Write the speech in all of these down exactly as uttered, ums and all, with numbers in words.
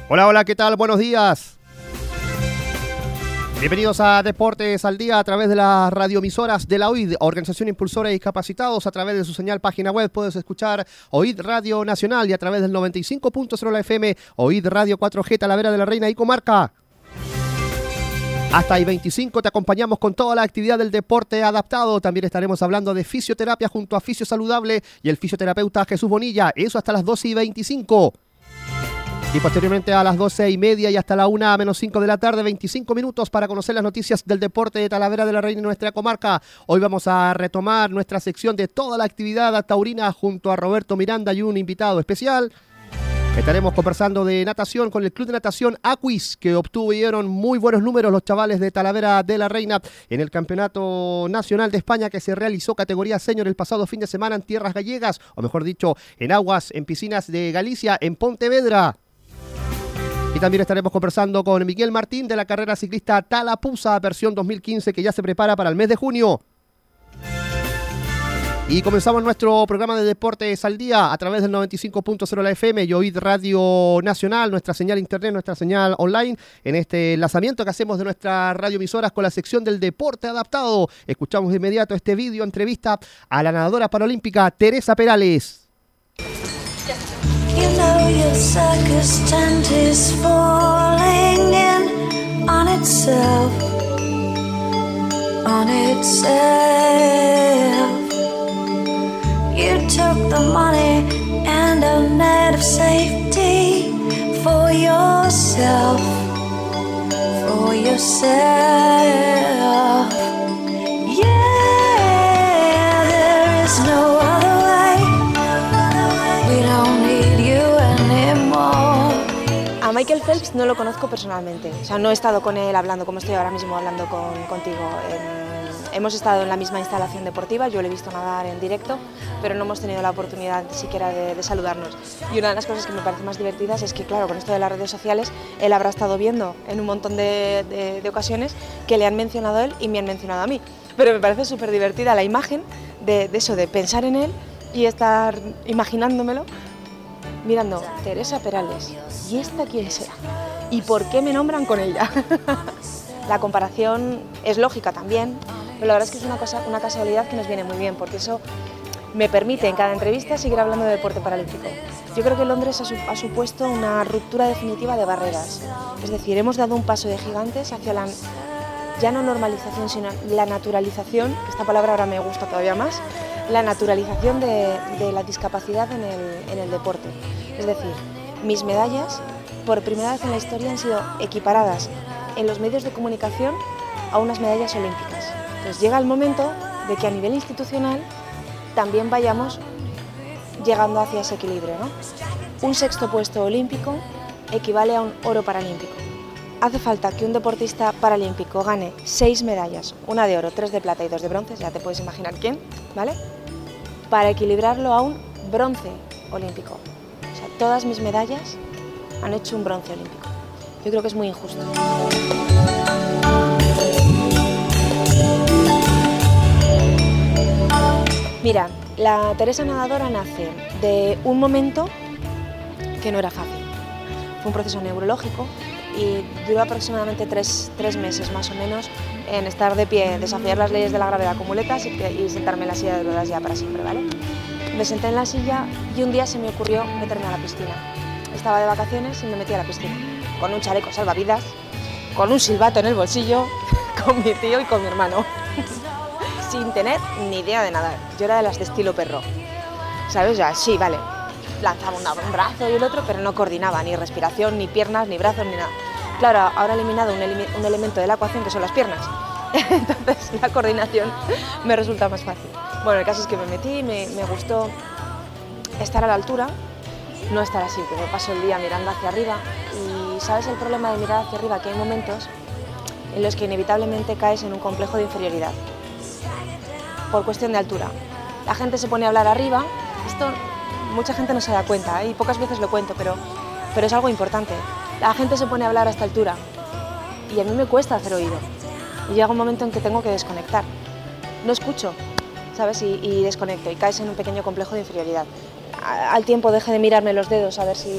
Hola, hola, ¿qué tal? Buenos días. Bienvenidos a Deportes al Día a través de las radioemisoras de la O I D, Organización Impulsora de Discapacitados. A través de su señal página web puedes escuchar O I D Radio Nacional y a través del noventa y cinco punto cero la F M, O I D Radio cuatro G Talavera de la Reina y Comarca. Hasta ahí veinticinco te acompañamos con toda la actividad del deporte adaptado. También estaremos hablando de fisioterapia junto a Fisio Saludable y el fisioterapeuta Jesús Bonilla. Eso hasta las doce y veinticinco. Y posteriormente a las doce y media y hasta la una menos cinco de la tarde, veinticinco minutos para conocer las noticias del deporte de Talavera de la Reina y nuestra comarca. Hoy vamos a retomar nuestra sección de toda la actividad taurina junto a Roberto Miranda y un invitado especial. Estaremos conversando de natación con el Club de Natación Aquis, que obtuvieron muy buenos números los chavales de Talavera de la Reina en el Campeonato Nacional de España que se realizó categoría senior el pasado fin de semana en tierras gallegas, o mejor dicho, en aguas, en piscinas de Galicia, en Pontevedra. Y también estaremos conversando con Miguel Martín de la carrera ciclista Talapuza versión dos mil quince que ya se prepara para el mes de junio. Y comenzamos nuestro programa de Deportes al Día a través del noventa y cinco punto cero la F M y O I D Radio Nacional, nuestra señal internet, nuestra señal online, en este enlazamiento que hacemos de nuestras radioemisoras con la sección del deporte adaptado. Escuchamos de inmediato este vídeo entrevista a la nadadora paralímpica Teresa Perales. You know your circus tent is falling in on itself, on itself. You took the money and a net of safety for yourself, for yourself. Yeah, there is no other way. We don't need you anymore. A Michael Phelps no lo conozco personalmente, o sea, no he estado con él hablando como estoy ahora mismo hablando con, contigo. En, hemos estado en la misma instalación deportiva, yo lo he visto nadar en directo, pero no hemos tenido la oportunidad siquiera de, de saludarnos. Y una de las cosas que me parece más divertidas es que, claro, con esto de las redes sociales, él habrá estado viendo en un montón de, de, de ocasiones que le han mencionado a él y me han mencionado a mí. Pero me parece súper divertida la imagen de, de eso, de pensar en él y estar imaginándomelo, mirando, Teresa Perales, ¿y esta quién será? ¿Y por qué me nombran con ella? La comparación es lógica también, pero la verdad es que es una, cosa, una casualidad que nos viene muy bien, porque eso me permite en cada entrevista seguir hablando de deporte paralímpico. Yo creo que Londres ha, su, ha supuesto una ruptura definitiva de barreras, es decir, hemos dado un paso de gigantes hacia la, ya no normalización, sino la naturalización, que esta palabra ahora me gusta todavía más, la naturalización de, de la discapacidad en el, en el deporte. Es decir, mis medallas, por primera vez en la historia, han sido equiparadas en los medios de comunicación a unas medallas olímpicas. Entonces llega el momento de que a nivel institucional también vayamos llegando hacia ese equilibrio, ¿no? Un sexto puesto olímpico equivale a un oro paralímpico. Hace falta que un deportista paralímpico gane seis medallas, una de oro, tres de plata y dos de bronce, ya te puedes imaginar quién, ¿vale? Para equilibrarlo a un bronce olímpico. O sea, todas mis medallas han hecho un bronce olímpico. Yo creo que es muy injusto. Mira, la Teresa nadadora nace de un momento que no era fácil. Fue un proceso neurológico y duró aproximadamente tres, tres meses más o menos en estar de pie, desafiar las leyes de la gravedad con muletas y, y sentarme en la silla de ruedas ya para siempre, ¿vale? Me senté en la silla y un día se me ocurrió meterme a la piscina. Estaba de vacaciones y me metí a la piscina, con un chaleco salvavidas, con un silbato en el bolsillo, con mi tío y con mi hermano, sin tener ni idea de nadar. Yo era de las de estilo perro, ¿sabes? Ya, sí, vale, lanzaba un brazo y el otro, pero no coordinaba ni respiración, ni piernas, ni brazos, ni nada. Claro, ahora he eliminado un, ele un elemento de la ecuación que son las piernas, entonces la coordinación me resulta más fácil. Bueno, el caso es que me metí, me, me gustó estar a la altura, no estar así, que me paso el día mirando hacia arriba. Y ¿sabes el problema de mirar hacia arriba? Que hay momentos en los que inevitablemente caes en un complejo de inferioridad, por cuestión de altura. La gente se pone a hablar arriba, esto mucha gente no se da cuenta, ¿eh? Y pocas veces lo cuento, pero, pero es algo importante. La gente se pone a hablar a esta altura y a mí me cuesta hacer oído. Y llega un momento en que tengo que desconectar. No escucho, ¿sabes? Y, y desconecto y caes en un pequeño complejo de inferioridad. Al tiempo dejé de mirarme los dedos a ver si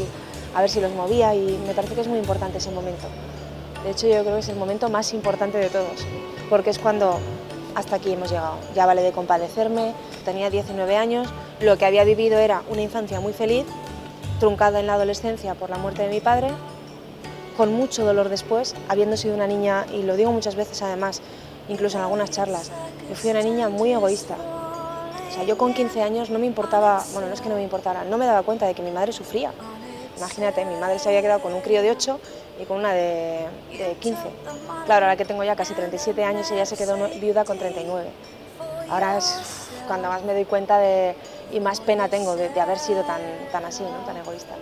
a ver si los movía y me parece que es muy importante ese momento. De hecho, yo creo que es el momento más importante de todos, porque es cuando hasta aquí hemos llegado. Ya vale de compadecerme, tenía diecinueve años, lo que había vivido era una infancia muy feliz, truncada en la adolescencia por la muerte de mi padre, con mucho dolor después, habiendo sido una niña, y lo digo muchas veces además, incluso en algunas charlas, yo fui una niña muy egoísta. O sea, yo con quince años no me importaba, bueno, no es que no me importara, no me daba cuenta de que mi madre sufría. Imagínate, mi madre se había quedado con un crío de ocho y con una de, de quince. Claro, ahora que tengo ya casi treinta y siete años, ella se quedó viuda con treinta y nueve. Ahora es cuando más me doy cuenta de, y más pena tengo de, de haber sido tan, tan así, ¿no? Tan egoísta.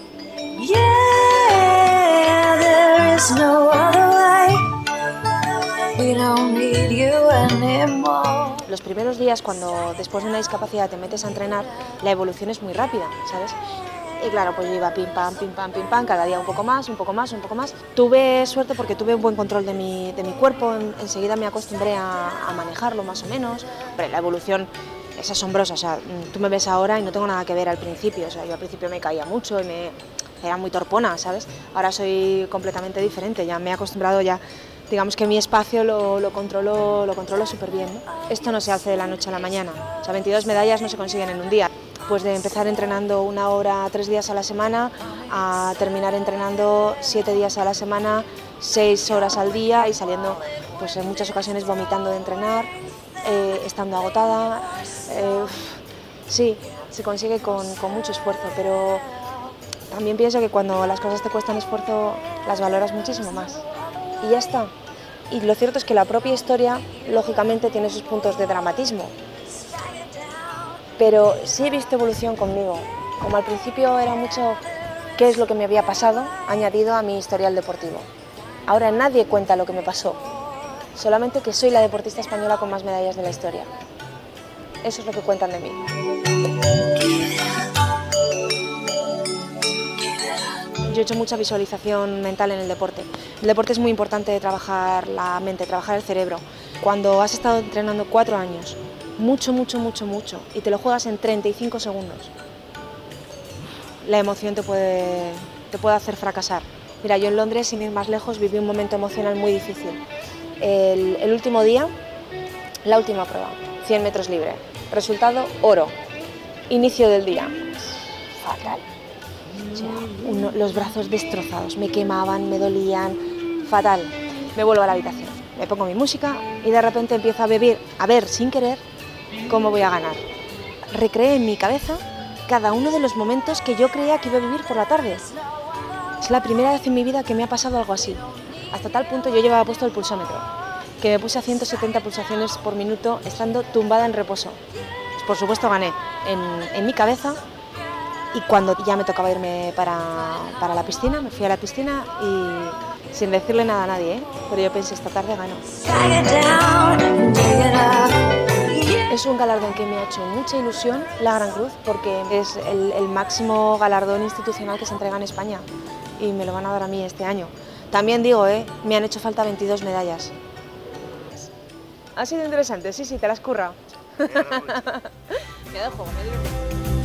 Yeah, there is no other way. We don't need you anymore. Los primeros días, cuando después de una discapacidad te metes a entrenar, la evolución es muy rápida, ¿sabes? Y claro, pues yo iba pim pam, pim pam, pim pam, cada día un poco más, un poco más, un poco más. Tuve suerte porque tuve un buen control de mi, de mi cuerpo, en, enseguida me acostumbré a, a manejarlo más o menos. Pero la evolución es asombrosa, o sea, tú me ves ahora y no tengo nada que ver al principio, o sea, yo al principio me caía mucho y me, era muy torpona, ¿sabes? Ahora soy completamente diferente, ya me he acostumbrado ya, digamos que mi espacio lo, lo controlo, lo controlo súper bien, ¿no? Esto no se hace de la noche a la mañana, o sea, veintidós medallas no se consiguen en un día. Pues de empezar entrenando una hora, tres días a la semana, a terminar entrenando siete días a la semana, seis horas al día y saliendo, pues en muchas ocasiones vomitando de entrenar, eh, estando agotada. Eh, sí, se consigue con, con mucho esfuerzo, pero también pienso que cuando las cosas te cuestan esfuerzo, las valoras muchísimo más. Y ya está. Y lo cierto es que la propia historia, lógicamente, tiene sus puntos de dramatismo. Pero sí he visto evolución conmigo. Como al principio era mucho qué es lo que me había pasado, añadido a mi historial deportivo. Ahora nadie cuenta lo que me pasó, solamente que soy la deportista española con más medallas de la historia. Eso es lo que cuentan de mí. Yo he hecho mucha visualización mental en el deporte. El deporte es muy importante trabajar la mente, trabajar el cerebro. Cuando has estado entrenando cuatro años, mucho, mucho, mucho, mucho, y te lo juegas en treinta y cinco segundos, la emoción te puede, te puede hacer fracasar. Mira, yo en Londres, sin ir más lejos, viví un momento emocional muy difícil. El, el último día, la última prueba, cien metros libre. Resultado, oro. Inicio del día, fatal. O sea, uno, los brazos destrozados, me quemaban, me dolían, fatal. Me vuelvo a la habitación, me pongo mi música y de repente empiezo a beber, a ver sin querer cómo voy a ganar. Recreé en mi cabeza cada uno de los momentos que yo creía que iba a vivir por la tarde. Es la primera vez en mi vida que me ha pasado algo así. Hasta tal punto yo llevaba puesto el pulsómetro, que me puse a ciento setenta pulsaciones por minuto estando tumbada en reposo. Pues por supuesto gané en, en mi cabeza, y cuando ya me tocaba irme para, para la piscina, me fui a la piscina y sin decirle nada a nadie, ¿eh? Pero yo pensé, esta tarde gano. Es un galardón que me ha hecho mucha ilusión, la Gran Cruz, porque es el, el máximo galardón institucional que se entrega en España y me lo van a dar a mí este año. También digo, ¿eh? Me han hecho falta veintidós medallas. Ha sido interesante, sí, sí, te la has currado. Me dejo, me digo.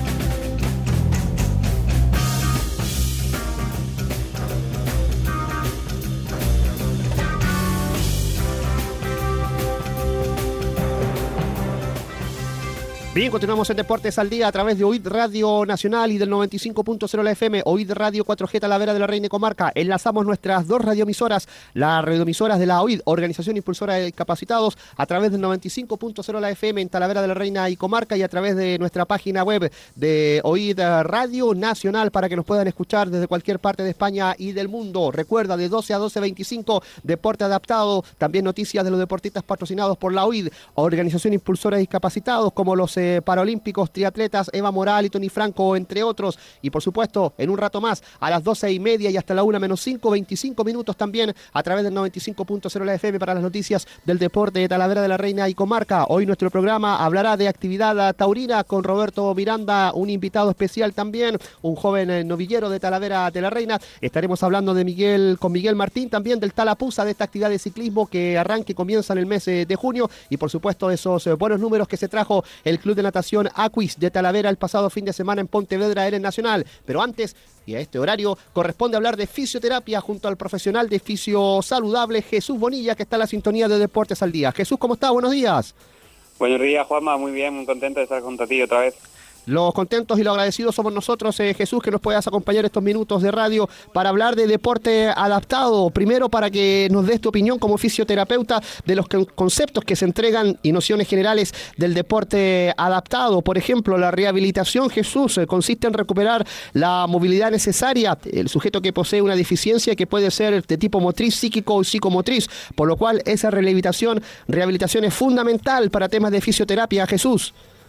Bien, continuamos en Deportes al Día a través de O I D Radio Nacional y del noventa y cinco punto cero la F M, O I D Radio cuatro G Talavera de la Reina y Comarca. Enlazamos nuestras dos radioemisoras, las radioemisoras de la O I D, Organización Impulsora de Discapacitados, a través del noventa y cinco punto cero la F M en Talavera de la Reina y Comarca, y a través de nuestra página web de O I D Radio Nacional para que nos puedan escuchar desde cualquier parte de España y del mundo. Recuerda, de doce a doce veinticinco, Deporte Adaptado, también noticias de los deportistas patrocinados por la O I D, Organización Impulsora de Discapacitados, como los eh, paralímpicos, triatletas Eva Moral y Tony Franco, entre otros. Y por supuesto, en un rato más, a las doce y media y hasta la una menos cinco, veinticinco minutos también, a través del noventa y cinco punto cero la F M para las noticias del deporte de Talavera de la Reina y Comarca. Hoy nuestro programa hablará de actividad taurina con Roberto Miranda, un invitado especial también, un joven eh, novillero de Talavera de la Reina. Estaremos hablando de Miguel, con Miguel Martín también del Talapuza, de esta actividad de ciclismo que arranque, comienza en el mes eh, de junio, y por supuesto esos eh, buenos números que se trajo el Club Club de Natación Aquis de Talavera el pasado fin de semana en Pontevedra en el Nacional. Pero antes, y a este horario, corresponde hablar de fisioterapia junto al profesional de fisio saludable Jesús Bonilla, que está en la sintonía de Deportes al Día. Jesús, ¿cómo está? Buenos días. Buenos días, Juanma, muy bien, muy contento de estar junto a ti otra vez. Los contentos y los agradecidos somos nosotros, eh, Jesús, que nos puedas acompañar estos minutos de radio para hablar de deporte adaptado. Primero, para que nos des tu opinión como fisioterapeuta de los conceptos que se entregan y nociones generales del deporte adaptado. Por ejemplo, la rehabilitación, Jesús, eh, consiste en recuperar la movilidad necesaria, el sujeto que posee una deficiencia que puede ser de tipo motriz, psíquico o psicomotriz, por lo cual esa rehabilitación, rehabilitación es fundamental para temas de fisioterapia, Jesús.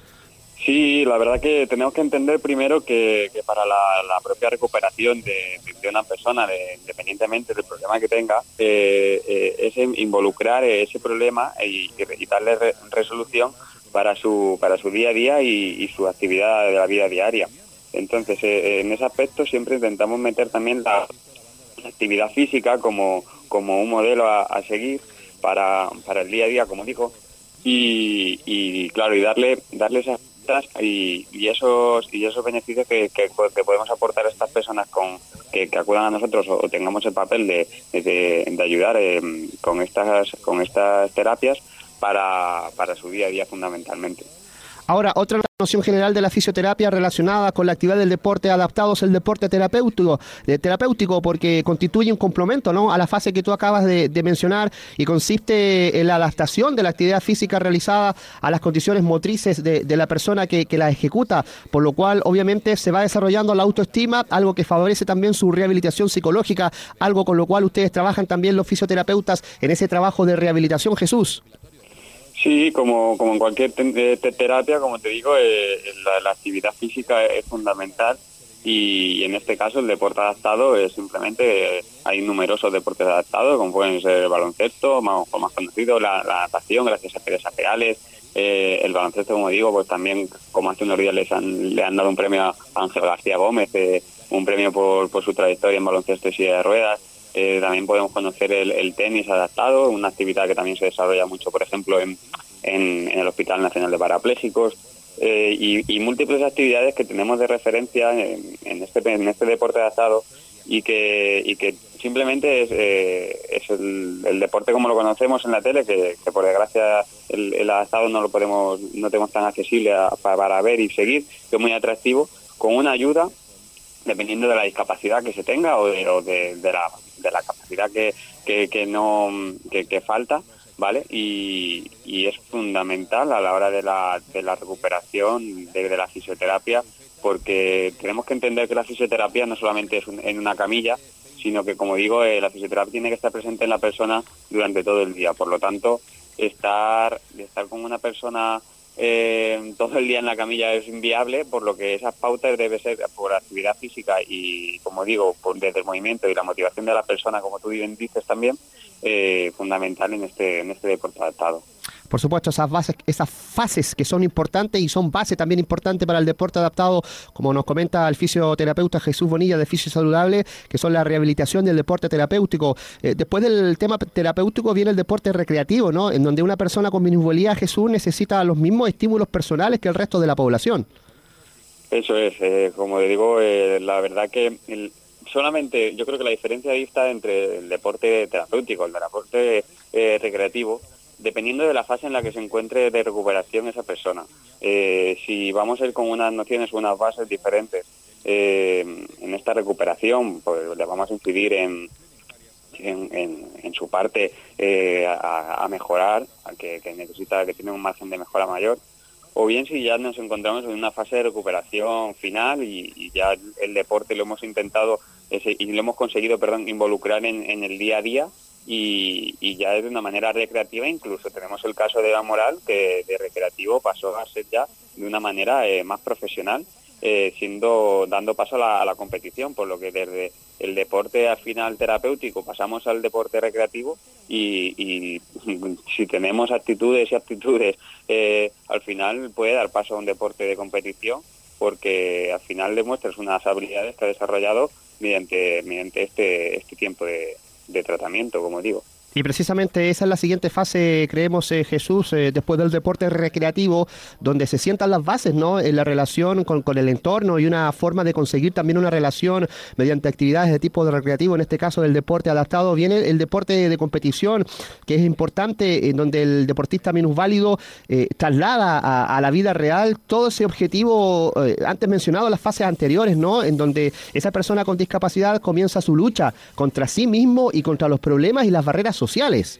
Sí, la verdad que tenemos que entender primero que, que para la, la propia recuperación de, de una persona, de, independientemente del problema que tenga, eh, eh, es involucrar ese problema y, y darle re, resolución para su para su día a día y, y su actividad de la vida diaria. Entonces, eh, en ese aspecto siempre intentamos meter también la actividad física como, como un modelo a, a seguir para, para el día a día, como digo, y, y claro, y darle, darle esas Y, y esos y esos beneficios que, que, que podemos aportar a estas personas con que, que acudan a nosotros o, o tengamos el papel de, de, de ayudar eh, con estas con estas terapias para, para su día a día fundamentalmente. Ahora, otra noción general de la fisioterapia relacionada con la actividad del deporte adaptado es el deporte terapéutico, de terapéutico porque constituye un complemento, ¿no?, a la fase que tú acabas de, de mencionar y consiste en la adaptación de la actividad física realizada a las condiciones motrices de, de la persona que, que la ejecuta, por lo cual obviamente se va desarrollando la autoestima, algo que favorece también su rehabilitación psicológica, algo con lo cual ustedes trabajan también los fisioterapeutas en ese trabajo de rehabilitación, Jesús. Sí, como, como en cualquier te te terapia, como te digo, eh, la, la actividad física es fundamental y, y en este caso el deporte adaptado es simplemente, eh, hay numerosos deportes adaptados, como pueden ser el baloncesto, más, más conocido, la, la natación, gracias a Teresa Peales, eh, el baloncesto, como digo, pues también, como hace unos días les han, le han dado un premio a Ángel García Gómez, eh, un premio por, por su trayectoria en baloncesto y silla de ruedas. Eh, también podemos conocer el, el tenis adaptado, una actividad que también se desarrolla mucho, por ejemplo, en, en, en el Hospital Nacional de Paraplésicos, eh, y, y múltiples actividades que tenemos de referencia en, en, este, en este deporte adaptado y que, y que simplemente es, eh, es el, el deporte como lo conocemos en la tele, que, que por desgracia el, el adaptado no lo podemos, no tenemos tan accesible a, para, para ver y seguir, que es muy atractivo, con una ayuda dependiendo de la discapacidad que se tenga o de, o de, de la de la capacidad que, que, que no que, que falta, ¿vale? Y, y es fundamental a la hora de la, de la recuperación de, de la fisioterapia, porque tenemos que entender que la fisioterapia no solamente es un, en una camilla, sino que, como digo, eh, la fisioterapia tiene que estar presente en la persona durante todo el día. Por lo tanto, estar, estar con una persona Eh, todo el día en la camilla es inviable, por lo que esas pautas debe ser por actividad física y, como digo, por, desde el movimiento y la motivación de la persona, como tú bien dices también, eh, fundamental en este en este deporte adaptado. Por supuesto, esas bases, esas fases que son importantes y son base también importante para el deporte adaptado, como nos comenta el fisioterapeuta Jesús Bonilla de Fisio Saludable, que son la rehabilitación del deporte terapéutico. Eh, después del tema terapéutico viene el deporte recreativo, ¿no?, en donde una persona con minusvalía, Jesús, necesita los mismos estímulos personales que el resto de la población. Eso es, eh, como te digo, eh, la verdad que el, solamente yo creo que la diferencia ahí está entre el deporte terapéutico, el deporte eh, recreativo, dependiendo de la fase en la que se encuentre de recuperación esa persona. Eh, si vamos a ir con unas nociones o unas bases diferentes eh, en esta recuperación, pues le vamos a incidir en, en, en, en su parte eh, a, a mejorar, a que, que necesita, que tiene un margen de mejora mayor, o bien si ya nos encontramos en una fase de recuperación final y, y ya el deporte lo hemos intentado ese, y lo hemos conseguido, perdón, involucrar en, en el día a día, Y, y ya de una manera recreativa. Incluso tenemos el caso de Eva Moral, que de recreativo pasó a ser ya de una manera eh, más profesional, eh, siendo dando paso a la, a la competición, por lo que desde el deporte al final terapéutico pasamos al deporte recreativo y, y si tenemos actitudes y aptitudes, eh, al final puede dar paso a un deporte de competición, porque al final demuestras unas habilidades que has desarrollado mediante, mediante este, este tiempo de de tratamiento, como digo. Y precisamente esa es la siguiente fase, creemos, eh, Jesús, eh, después del deporte recreativo, donde se sientan las bases, ¿no? En la relación con, con el entorno y una forma de conseguir también una relación mediante actividades de tipo de recreativo, en este caso del deporte adaptado. Viene el deporte de competición, que es importante, en donde el deportista minusválido eh, traslada a, a la vida real todo ese objetivo eh, antes mencionado en las fases anteriores, ¿no? En donde esa persona con discapacidad comienza su lucha contra sí mismo y contra los problemas y las barreras sociales. sociales.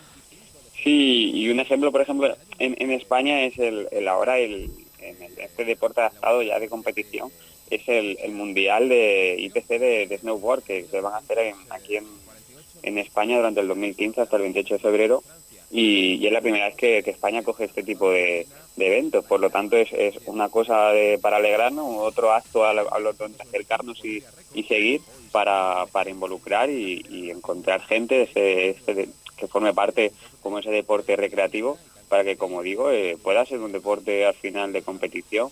Sí, y un ejemplo, por ejemplo, en, en España es el, el ahora el, en el, este deporte adaptado ya de competición, es el, el mundial de I P C de, de snowboard que se van a hacer en, aquí en, en España durante el dos mil quince hasta el veintiocho de febrero y, y es la primera vez que, que España coge este tipo de, de eventos, por lo tanto es, es una cosa de, para alegrarnos, otro acto a lo, a lo donde acercarnos y, y seguir para, para involucrar y, y encontrar gente ese, este, que forme parte como ese deporte recreativo para que, como digo, eh, pueda ser un deporte al final de competición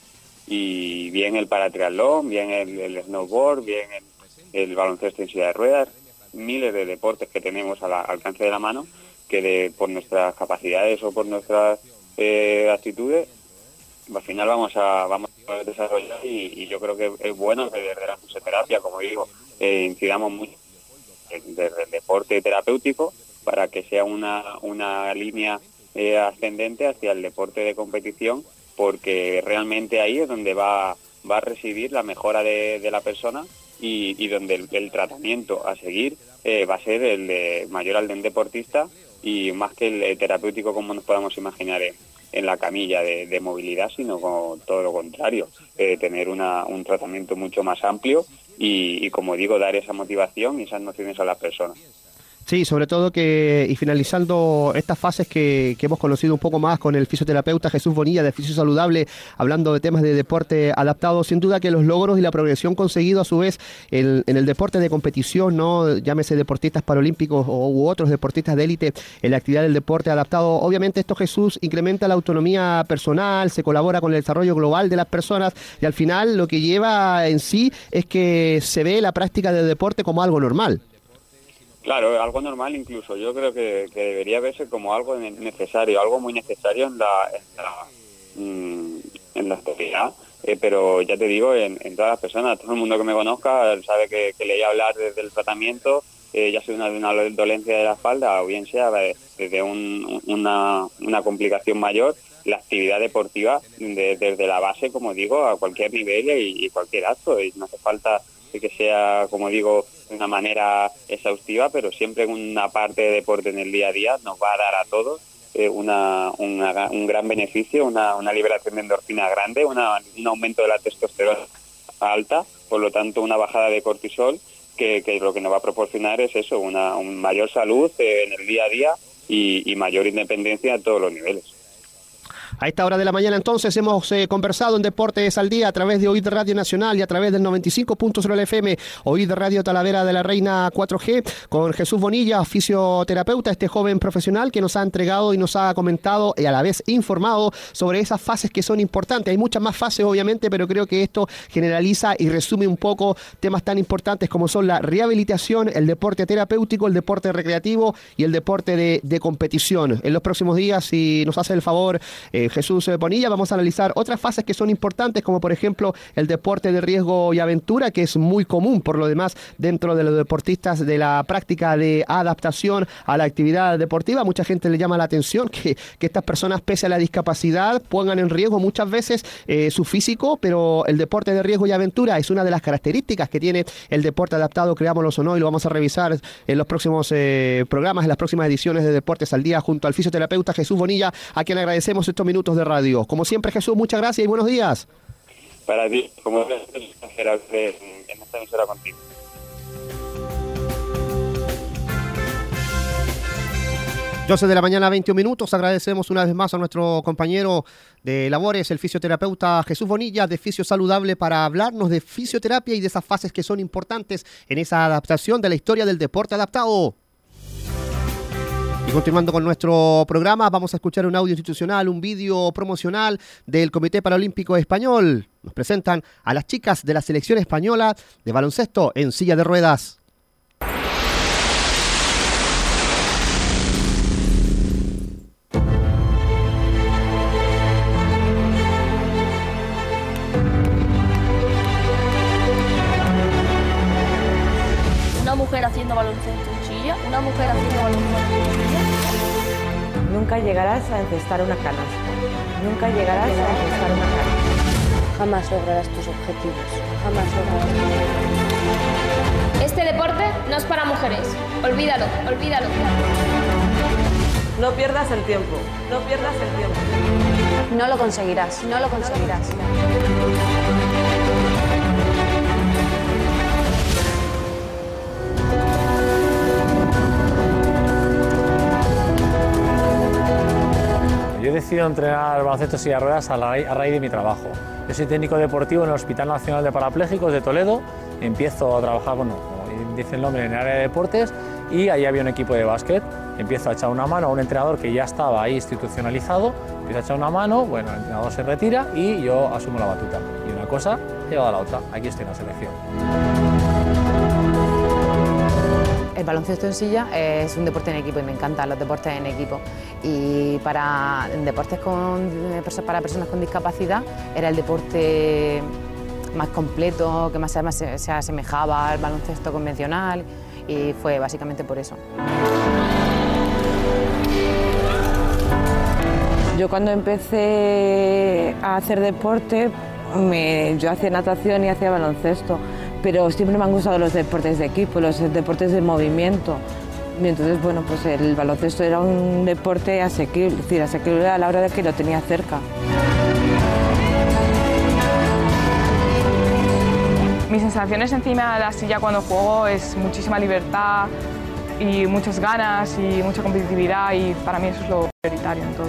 y bien el paratriatlón, bien el, el snowboard, bien el, el baloncesto en silla de ruedas, miles de deportes que tenemos al alcance de la mano que de, por nuestras capacidades o por nuestras eh, actitudes al final vamos a vamos a desarrollar y, y yo creo que es bueno que desde la fisioterapia, como digo, eh, incidamos mucho desde el deporte terapéutico para que sea una, una línea eh, ascendente hacia el deporte de competición, porque realmente ahí es donde va, va a residir la mejora de, de la persona y, y donde el, el tratamiento a seguir eh, va a ser el de mayor al del deportista y más que el, el terapéutico como nos podamos imaginar en, en la camilla de, de movilidad, sino con todo lo contrario, eh, tener una, un tratamiento mucho más amplio y, y, como digo, dar esa motivación y esas nociones a las personas. Sí, sobre todo que, y finalizando estas fases que, que hemos conocido un poco más con el fisioterapeuta Jesús Bonilla de Fisio Saludable, hablando de temas de deporte adaptado, sin duda que los logros y la progresión conseguido a su vez en, en el deporte de competición, no llámese deportistas paralímpicos o, u otros deportistas de élite en la actividad del deporte adaptado, obviamente esto, Jesús, incrementa la autonomía personal, se colabora con el desarrollo global de las personas y al final lo que lleva en sí es que se ve la práctica del deporte como algo normal. Claro, algo normal incluso. Yo creo que, que debería verse como algo necesario, algo muy necesario en la en la, en la sociedad. Eh, pero ya te digo, en, en todas las personas, todo el mundo que me conozca sabe que, que leí hablar desde el tratamiento, eh, ya sea una, una dolencia de la espalda o bien sea desde un, una, una complicación mayor, la actividad deportiva de, desde la base, como digo, a cualquier nivel y, y cualquier acto. Y no hace falta que sea, como digo, de una manera exhaustiva, pero siempre una parte de deporte en el día a día nos va a dar a todos eh, una, una, un gran beneficio, una, una liberación de endorfina grande, una, un aumento de la testosterona alta, por lo tanto una bajada de cortisol, que, que lo que nos va a proporcionar es eso, una, una mayor salud eh, en el día a día y, y mayor independencia a todos los niveles. A esta hora de la mañana entonces hemos eh, conversado en Deportes al Día a través de OID Radio Nacional y a través del noventa y cinco punto cero F M, OID Radio Talavera de la Reina cuatro G, con Jesús Bonilla, fisioterapeuta, este joven profesional que nos ha entregado y nos ha comentado y a la vez informado sobre esas fases que son importantes. Hay muchas más fases obviamente, pero creo que esto generaliza y resume un poco temas tan importantes como son la rehabilitación, el deporte terapéutico, el deporte recreativo y el deporte de, de competición. En los próximos días, si nos hace el favor eh, Jesús Bonilla, vamos a analizar otras fases que son importantes, como por ejemplo el deporte de riesgo y aventura, que es muy común por lo demás dentro de los deportistas de la práctica de adaptación a la actividad deportiva. Mucha gente le llama la atención que, que estas personas, pese a la discapacidad, pongan en riesgo muchas veces eh, su físico, pero el deporte de riesgo y aventura es una de las características que tiene el deporte adaptado, creámoslo o no, y lo vamos a revisar en los próximos eh, programas, en las próximas ediciones de Deportes al Día, junto al fisioterapeuta Jesús Bonilla, a quien agradecemos estos minutos de radio. Como siempre, Jesús, muchas gracias y buenos días. Para ti, como es en esta emisora contigo. doce de la mañana, veintiún minutos. Agradecemos una vez más a nuestro compañero de labores, el fisioterapeuta Jesús Bonilla de Fisio Saludable, para hablarnos de fisioterapia y de esas fases que son importantes en esa adaptación de la historia del deporte adaptado. Y continuando con nuestro programa, vamos a escuchar un audio institucional, un vídeo promocional del Comité Paralímpico Español. Nos presentan a las chicas de la selección española de baloncesto en silla de ruedas. una mujer haciendo baloncesto en silla, una mujer haciendo baloncesto en silla. Nunca llegarás a encestar una canasta. Nunca llegarás a encestar una canasta. Jamás lograrás tus objetivos. Jamás lograrás tus objetivos. Este deporte no es para mujeres. Olvídalo, olvídalo. No pierdas el tiempo. No pierdas el tiempo. No lo conseguirás, no lo conseguirás. Yo he decidido entrenar baloncesto silla de ruedas a, la, a raíz de mi trabajo. Yo soy técnico deportivo en el Hospital Nacional de Parapléjicos de Toledo. Empiezo a trabajar, bueno, como dice el nombre, en el área de deportes, y allí había un equipo de básquet. Empiezo a echar una mano a un entrenador que ya estaba ahí institucionalizado. Empiezo a echar una mano, bueno, el entrenador se retira y yo asumo la batuta. Y una cosa lleva a la otra. Aquí estoy en la selección. El baloncesto en silla es un deporte en equipo y me encantan los deportes en equipo. Y para deportes con, para personas con discapacidad era el deporte más completo, que más se, se asemejaba al baloncesto convencional, y fue básicamente por eso. Yo cuando empecé a hacer deporte, me, yo hacía natación y hacía baloncesto, pero siempre me han gustado los deportes de equipo, los deportes de movimiento. Y entonces, bueno, pues el baloncesto era un deporte asequible, es decir, asequible a la hora de que lo tenía cerca. Mis sensaciones encima de la silla cuando juego es muchísima libertad y muchas ganas y mucha competitividad, y para mí eso es lo prioritario en todo.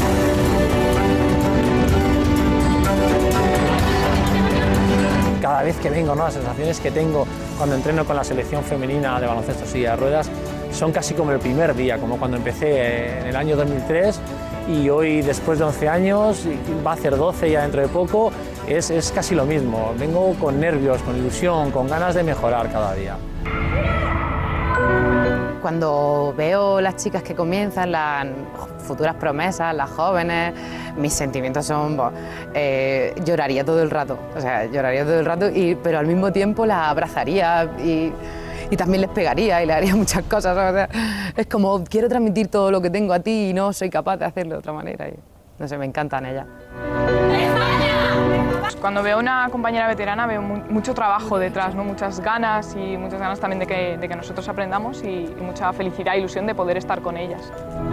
Cada vez que vengo, ¿no?, las sensaciones que tengo cuando entreno con la selección femenina de baloncesto silla de ruedas son casi como el primer día, como cuando empecé en el año dos mil tres, y hoy, después de once años, va a hacer doce ya dentro de poco, es, es casi lo mismo. Vengo con nervios, con ilusión, con ganas de mejorar cada día. Cuando veo las chicas que comienzan, las futuras promesas, las jóvenes, mis sentimientos son, pues, eh, lloraría todo el rato, o sea, lloraría todo el rato, y, pero al mismo tiempo las abrazaría y, y también les pegaría y les haría muchas cosas, ¿no? O sea, es como, quiero transmitir todo lo que tengo a ti y no soy capaz de hacerlo de otra manera. Y, no sé, me encantan ellas. Cuando veo una compañera veterana veo mu mucho trabajo detrás, ¿no? Muchas ganas y muchas ganas también de que, de que nosotros aprendamos, y, y mucha felicidad e ilusión de poder estar con ellas.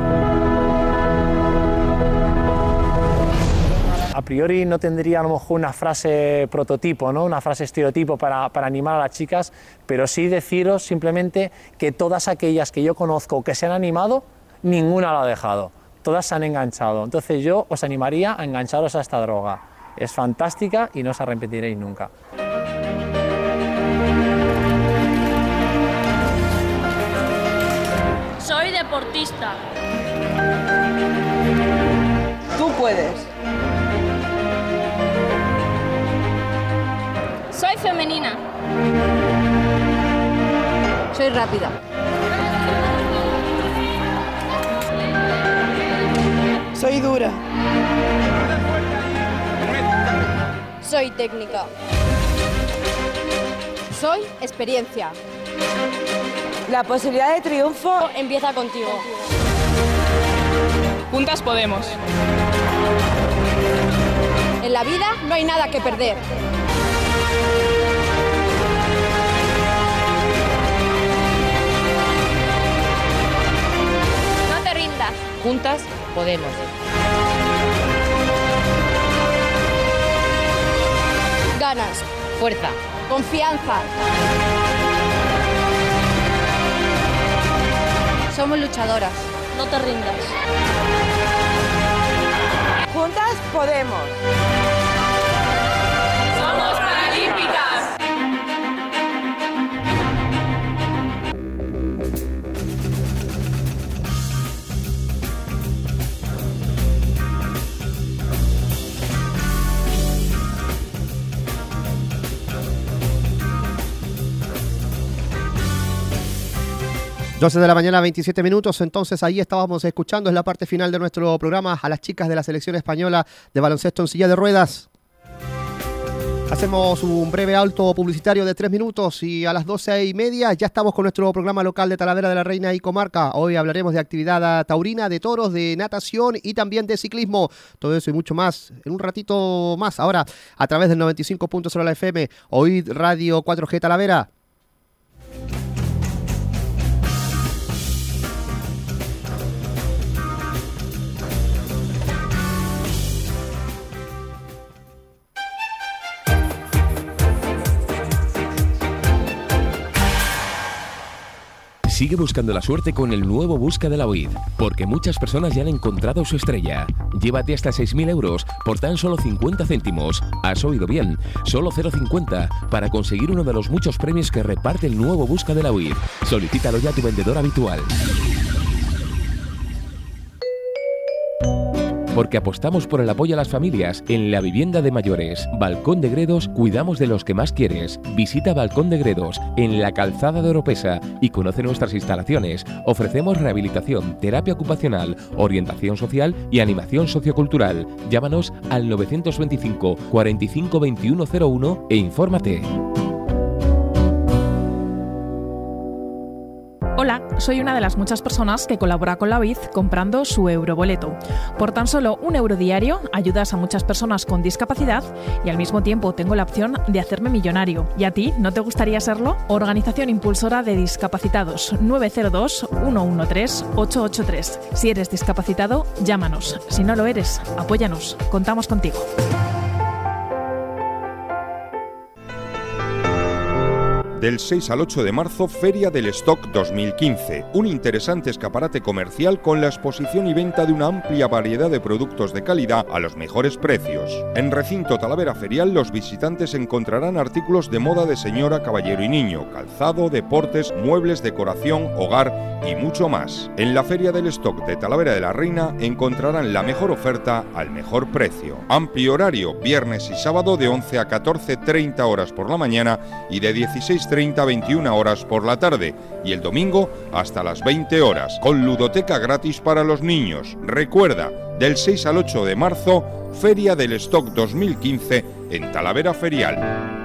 A priori no tendría a lo mejor una frase prototipo, ¿no?, una frase estereotipo para, para animar a las chicas, pero sí deciros simplemente que todas aquellas que yo conozco que se han animado, ninguna lo ha dejado, todas se han enganchado. Entonces yo os animaría a engancharos a esta droga. Es fantástica y no os arrepentiréis nunca. Soy deportista. Tú puedes. Soy femenina. Soy rápida. Soy dura. Soy técnica. Soy experiencia. La posibilidad de triunfo Empieza contigo. Juntas podemos. En la vida no hay nada que perder. No te rindas. Juntas podemos. Ganas, Fuerza. confianza. Somos luchadoras. No te rindas. juntas podemos. ¡Somos paralímpicas! doce de la mañana, veintisiete minutos, entonces ahí estábamos escuchando, es la parte final de nuestro programa, a las chicas de la selección española de baloncesto en silla de ruedas. Hacemos un breve alto publicitario de tres minutos y a las doce y media ya estamos con nuestro programa local de Talavera de la Reina y Comarca. Hoy hablaremos de actividad taurina, de toros, de natación y también de ciclismo. Todo eso y mucho más en un ratito más. Ahora, a través del noventa y cinco punto cero la F M, Oíd Radio cuatro G Talavera. Sigue buscando la suerte con el nuevo Busca de la Oíd, porque muchas personas ya han encontrado su estrella. Llévate hasta seis mil euros por tan solo cincuenta céntimos. Has oído bien, solo cero coma cincuenta para conseguir uno de los muchos premios que reparte el nuevo Busca de la Oíd. Solicítalo ya a tu vendedor habitual. Porque apostamos por el apoyo a las familias en la vivienda de mayores. Balcón de Gredos, cuidamos de los que más quieres. Visita Balcón de Gredos en la Calzada de Oropesa y conoce nuestras instalaciones. Ofrecemos rehabilitación, terapia ocupacional, orientación social y animación sociocultural. Llámanos al novecientos veinticinco, cuarenta y cinco, veintiuno cero uno e infórmate. Hola, soy una de las muchas personas que colabora con la Oíd comprando su euroboleto. Por tan solo un euro diario ayudas a muchas personas con discapacidad y al mismo tiempo tengo la opción de hacerme millonario. ¿Y a ti no te gustaría serlo? Organización Impulsora de Discapacitados nueve cero dos, uno uno tres, ocho ocho tres. Si eres discapacitado, llámanos. Si no lo eres, apóyanos. Contamos contigo. Del seis al ocho de marzo, Feria del Stock dos mil quince, un interesante escaparate comercial con la exposición y venta de una amplia variedad de productos de calidad a los mejores precios. En Recinto Talavera Ferial, los visitantes encontrarán artículos de moda de señora, caballero y niño, calzado, deportes, muebles, decoración, hogar y mucho más. En la Feria del Stock de Talavera de la Reina encontrarán la mejor oferta al mejor precio. Amplio horario, viernes y sábado de once a catorce treinta horas por la mañana y de dieciséis treinta a veintiuna horas por la tarde, y el domingo hasta las veinte horas, con ludoteca gratis para los niños. Recuerda, del seis al ocho de marzo, Feria del Stock dos mil quince en Talavera Ferial.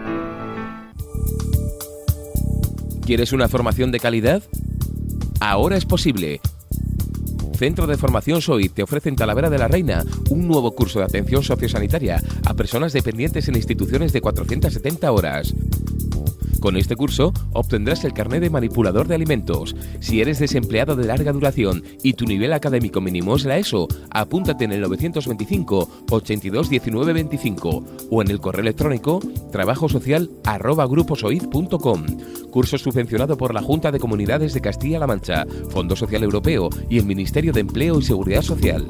¿Quieres una formación de calidad? Ahora es posible. Centro de Formación S O I te ofrece en Talavera de la Reina un nuevo curso de atención sociosanitaria a personas dependientes en instituciones de cuatrocientas setenta horas. Con este curso obtendrás el carné de manipulador de alimentos. Si eres desempleado de larga duración y tu nivel académico mínimo es la ESO, apúntate en el novecientos veinticinco, ochenta y dos, diecinueve veinticinco o en el correo electrónico trabajosocial arroba gruposoid punto com. Curso subvencionado por la Junta de Comunidades de Castilla-La Mancha, Fondo Social Europeo y el Ministerio de Empleo y Seguridad Social.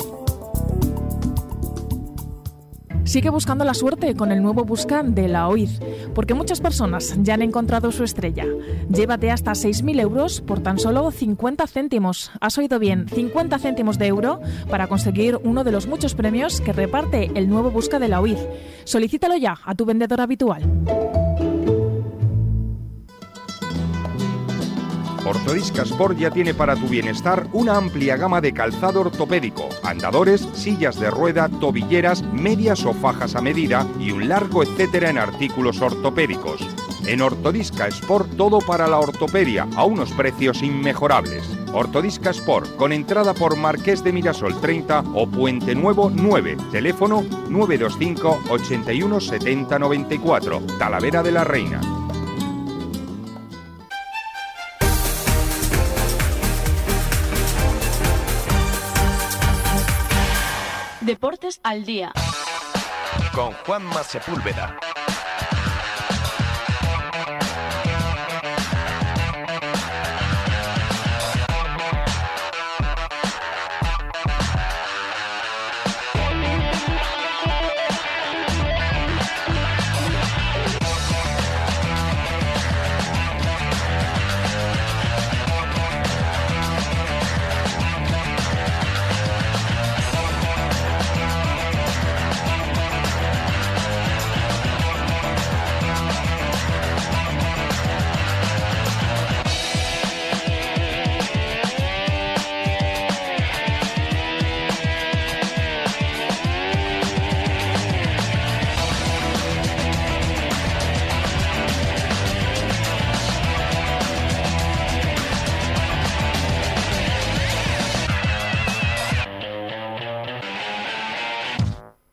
Sigue buscando la suerte con el nuevo Busca de la Oíd, porque muchas personas ya han encontrado su estrella. Llévate hasta seis mil euros por tan solo cincuenta céntimos. Has oído bien, cincuenta céntimos de euro para conseguir uno de los muchos premios que reparte el nuevo Busca de la Oíd. Solicítalo ya a tu vendedor habitual. Ortodisca Sport ya tiene para tu bienestar una amplia gama de calzado ortopédico, andadores, sillas de rueda, tobilleras, medias o fajas a medida y un largo etcétera en artículos ortopédicos. En Ortodisca Sport todo para la ortopedia a unos precios inmejorables. Ortodisca Sport con entrada por Marqués de Mirasol treinta o Puente Nuevo nueve, teléfono nueve dos cinco, ochenta y uno, setenta, noventa y cuatro, Talavera de la Reina. Deportes al día. Con Juanma Sepúlveda.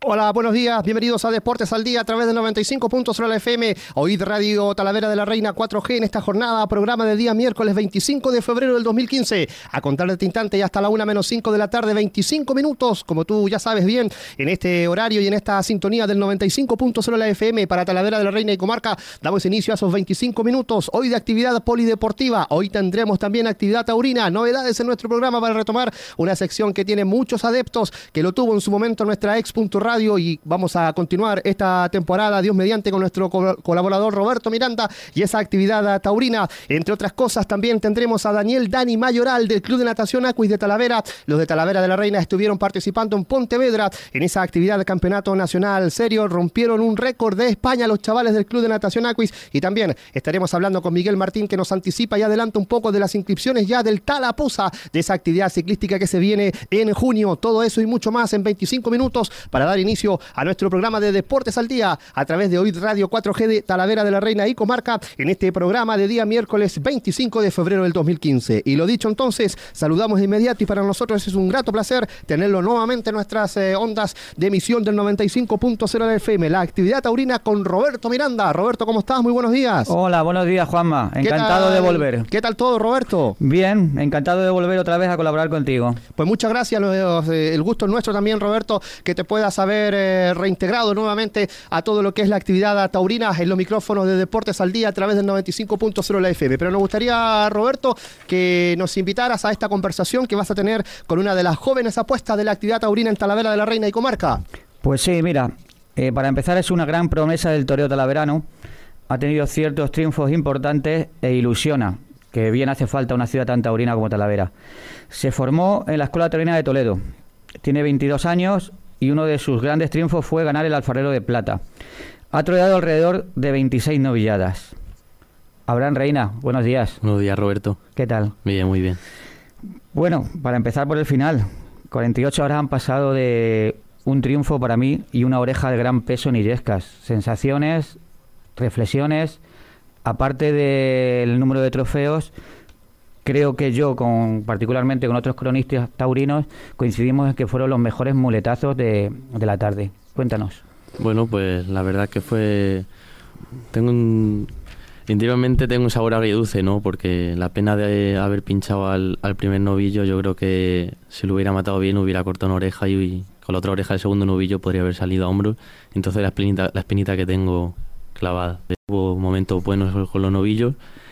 Hola, buenos días, bienvenidos a Deportes al Día a través del noventa y cinco punto cero F M, Oíd Radio Talavera de la Reina cuatro G en esta jornada, programa de día miércoles veinticinco de febrero del dos mil quince, a contar de este instante y hasta la una menos cinco de la tarde, veinticinco minutos, como tú ya sabes bien, en este horario y en esta sintonía del noventa y cinco punto cero F M para Talavera de la Reina y Comarca, damos inicio a esos veinticinco minutos, hoy de actividad polideportiva, hoy tendremos también actividad taurina, novedades en nuestro programa para retomar una sección que tiene muchos adeptos, que lo tuvo en su momento nuestra ex punto radio y vamos a continuar esta temporada, Dios mediante, con nuestro co colaborador Roberto Miranda y esa actividad taurina. Entre otras cosas, también tendremos a Daniel Dani Mayoral del Club de Natación Acuis de Talavera. Los de Talavera de la Reina estuvieron participando en Pontevedra en esa actividad de campeonato nacional serio, rompieron un récord de España los chavales del Club de Natación Acuis y también estaremos hablando con Miguel Martín, que nos anticipa y adelanta un poco de las inscripciones ya del Talapuza, de esa actividad ciclística que se viene en junio. Todo eso y mucho más en veinticinco minutos para dar inicio a nuestro programa de Deportes al Día a través de Oíd Radio cuatro G de Talavera de la Reina y Comarca en este programa de día miércoles veinticinco de febrero del dos mil quince. Y lo dicho entonces, saludamos de inmediato y para nosotros es un grato placer tenerlo nuevamente en nuestras eh, ondas de emisión del noventa y cinco punto cero F M, la actividad taurina con Roberto Miranda. Roberto, ¿cómo estás? Muy buenos días. Hola, buenos días, Juanma. Encantado de volver. ¿Qué tal todo, Roberto? Bien, encantado de volver otra vez a colaborar contigo. Pues muchas gracias, el gusto es nuestro también, Roberto, que te puedas haber eh, reintegrado nuevamente a todo lo que es la actividad taurina en los micrófonos de Deportes al Día a través del noventa y cinco punto cero F M. Pero nos gustaría, Roberto, que nos invitaras a esta conversación que vas a tener con una de las jóvenes apuestas de la actividad taurina en Talavera de la Reina y Comarca. Pues sí, mira, eh, para empezar es una gran promesa del toreo talaverano, ha tenido ciertos triunfos importantes e ilusiona, que bien hace falta una ciudad tan taurina como Talavera. Se formó en la Escuela Taurina de Toledo, tiene veintidós años y uno de sus grandes triunfos fue ganar el Alfarero de Plata. Ha toreado alrededor de veintiséis novilladas. Abraham Reina, buenos días. Buenos días, Roberto. ¿Qué tal? Bien, muy bien. Bueno, para empezar por el final, cuarenta y ocho horas han pasado de un triunfo para mí y una oreja de gran peso en Illescas. Sensaciones, reflexiones, aparte del número de trofeos, creo que yo, con particularmente con otros cronistas taurinos, coincidimos en que fueron los mejores muletazos de, de la tarde. Cuéntanos. Bueno, pues la verdad que fue... Tengo un... Interiormente tengo un sabor agridulce, ¿no? Porque la pena de haber pinchado al, al primer novillo, yo creo que si lo hubiera matado bien hubiera cortado una oreja y, y con la otra oreja del segundo novillo podría haber salido a hombros. Entonces la espinita, la espinita que tengo clavada. Hubo momentos buenos con los novillos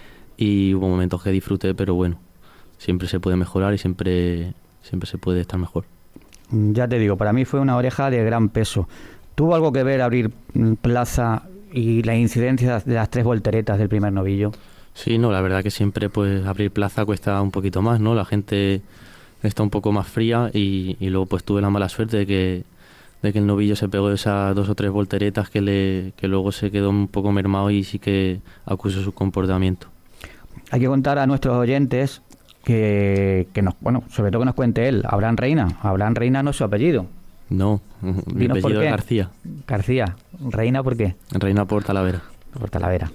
y hubo momentos que disfruté, pero bueno, siempre se puede mejorar y siempre, siempre se puede estar mejor. Ya te digo, para mí fue una oreja de gran peso. ¿Tuvo algo que ver abrir plaza y la incidencia de las tres volteretas del primer novillo? Sí, no, la verdad que siempre pues abrir plaza cuesta un poquito más, ¿no? La gente está un poco más fría y, y luego pues tuve la mala suerte de que, de que el novillo se pegó de esas dos o tres volteretas que, le, que luego se quedó un poco mermado y sí que acusó su comportamiento. Hay que contar a nuestros oyentes que, que nos, bueno, sobre todo que nos cuente él, Abraham Reina. Abraham Reina no es su apellido. No, mi apellido es García. García. ¿Reina por qué? Reina por Talavera. Por Talavera.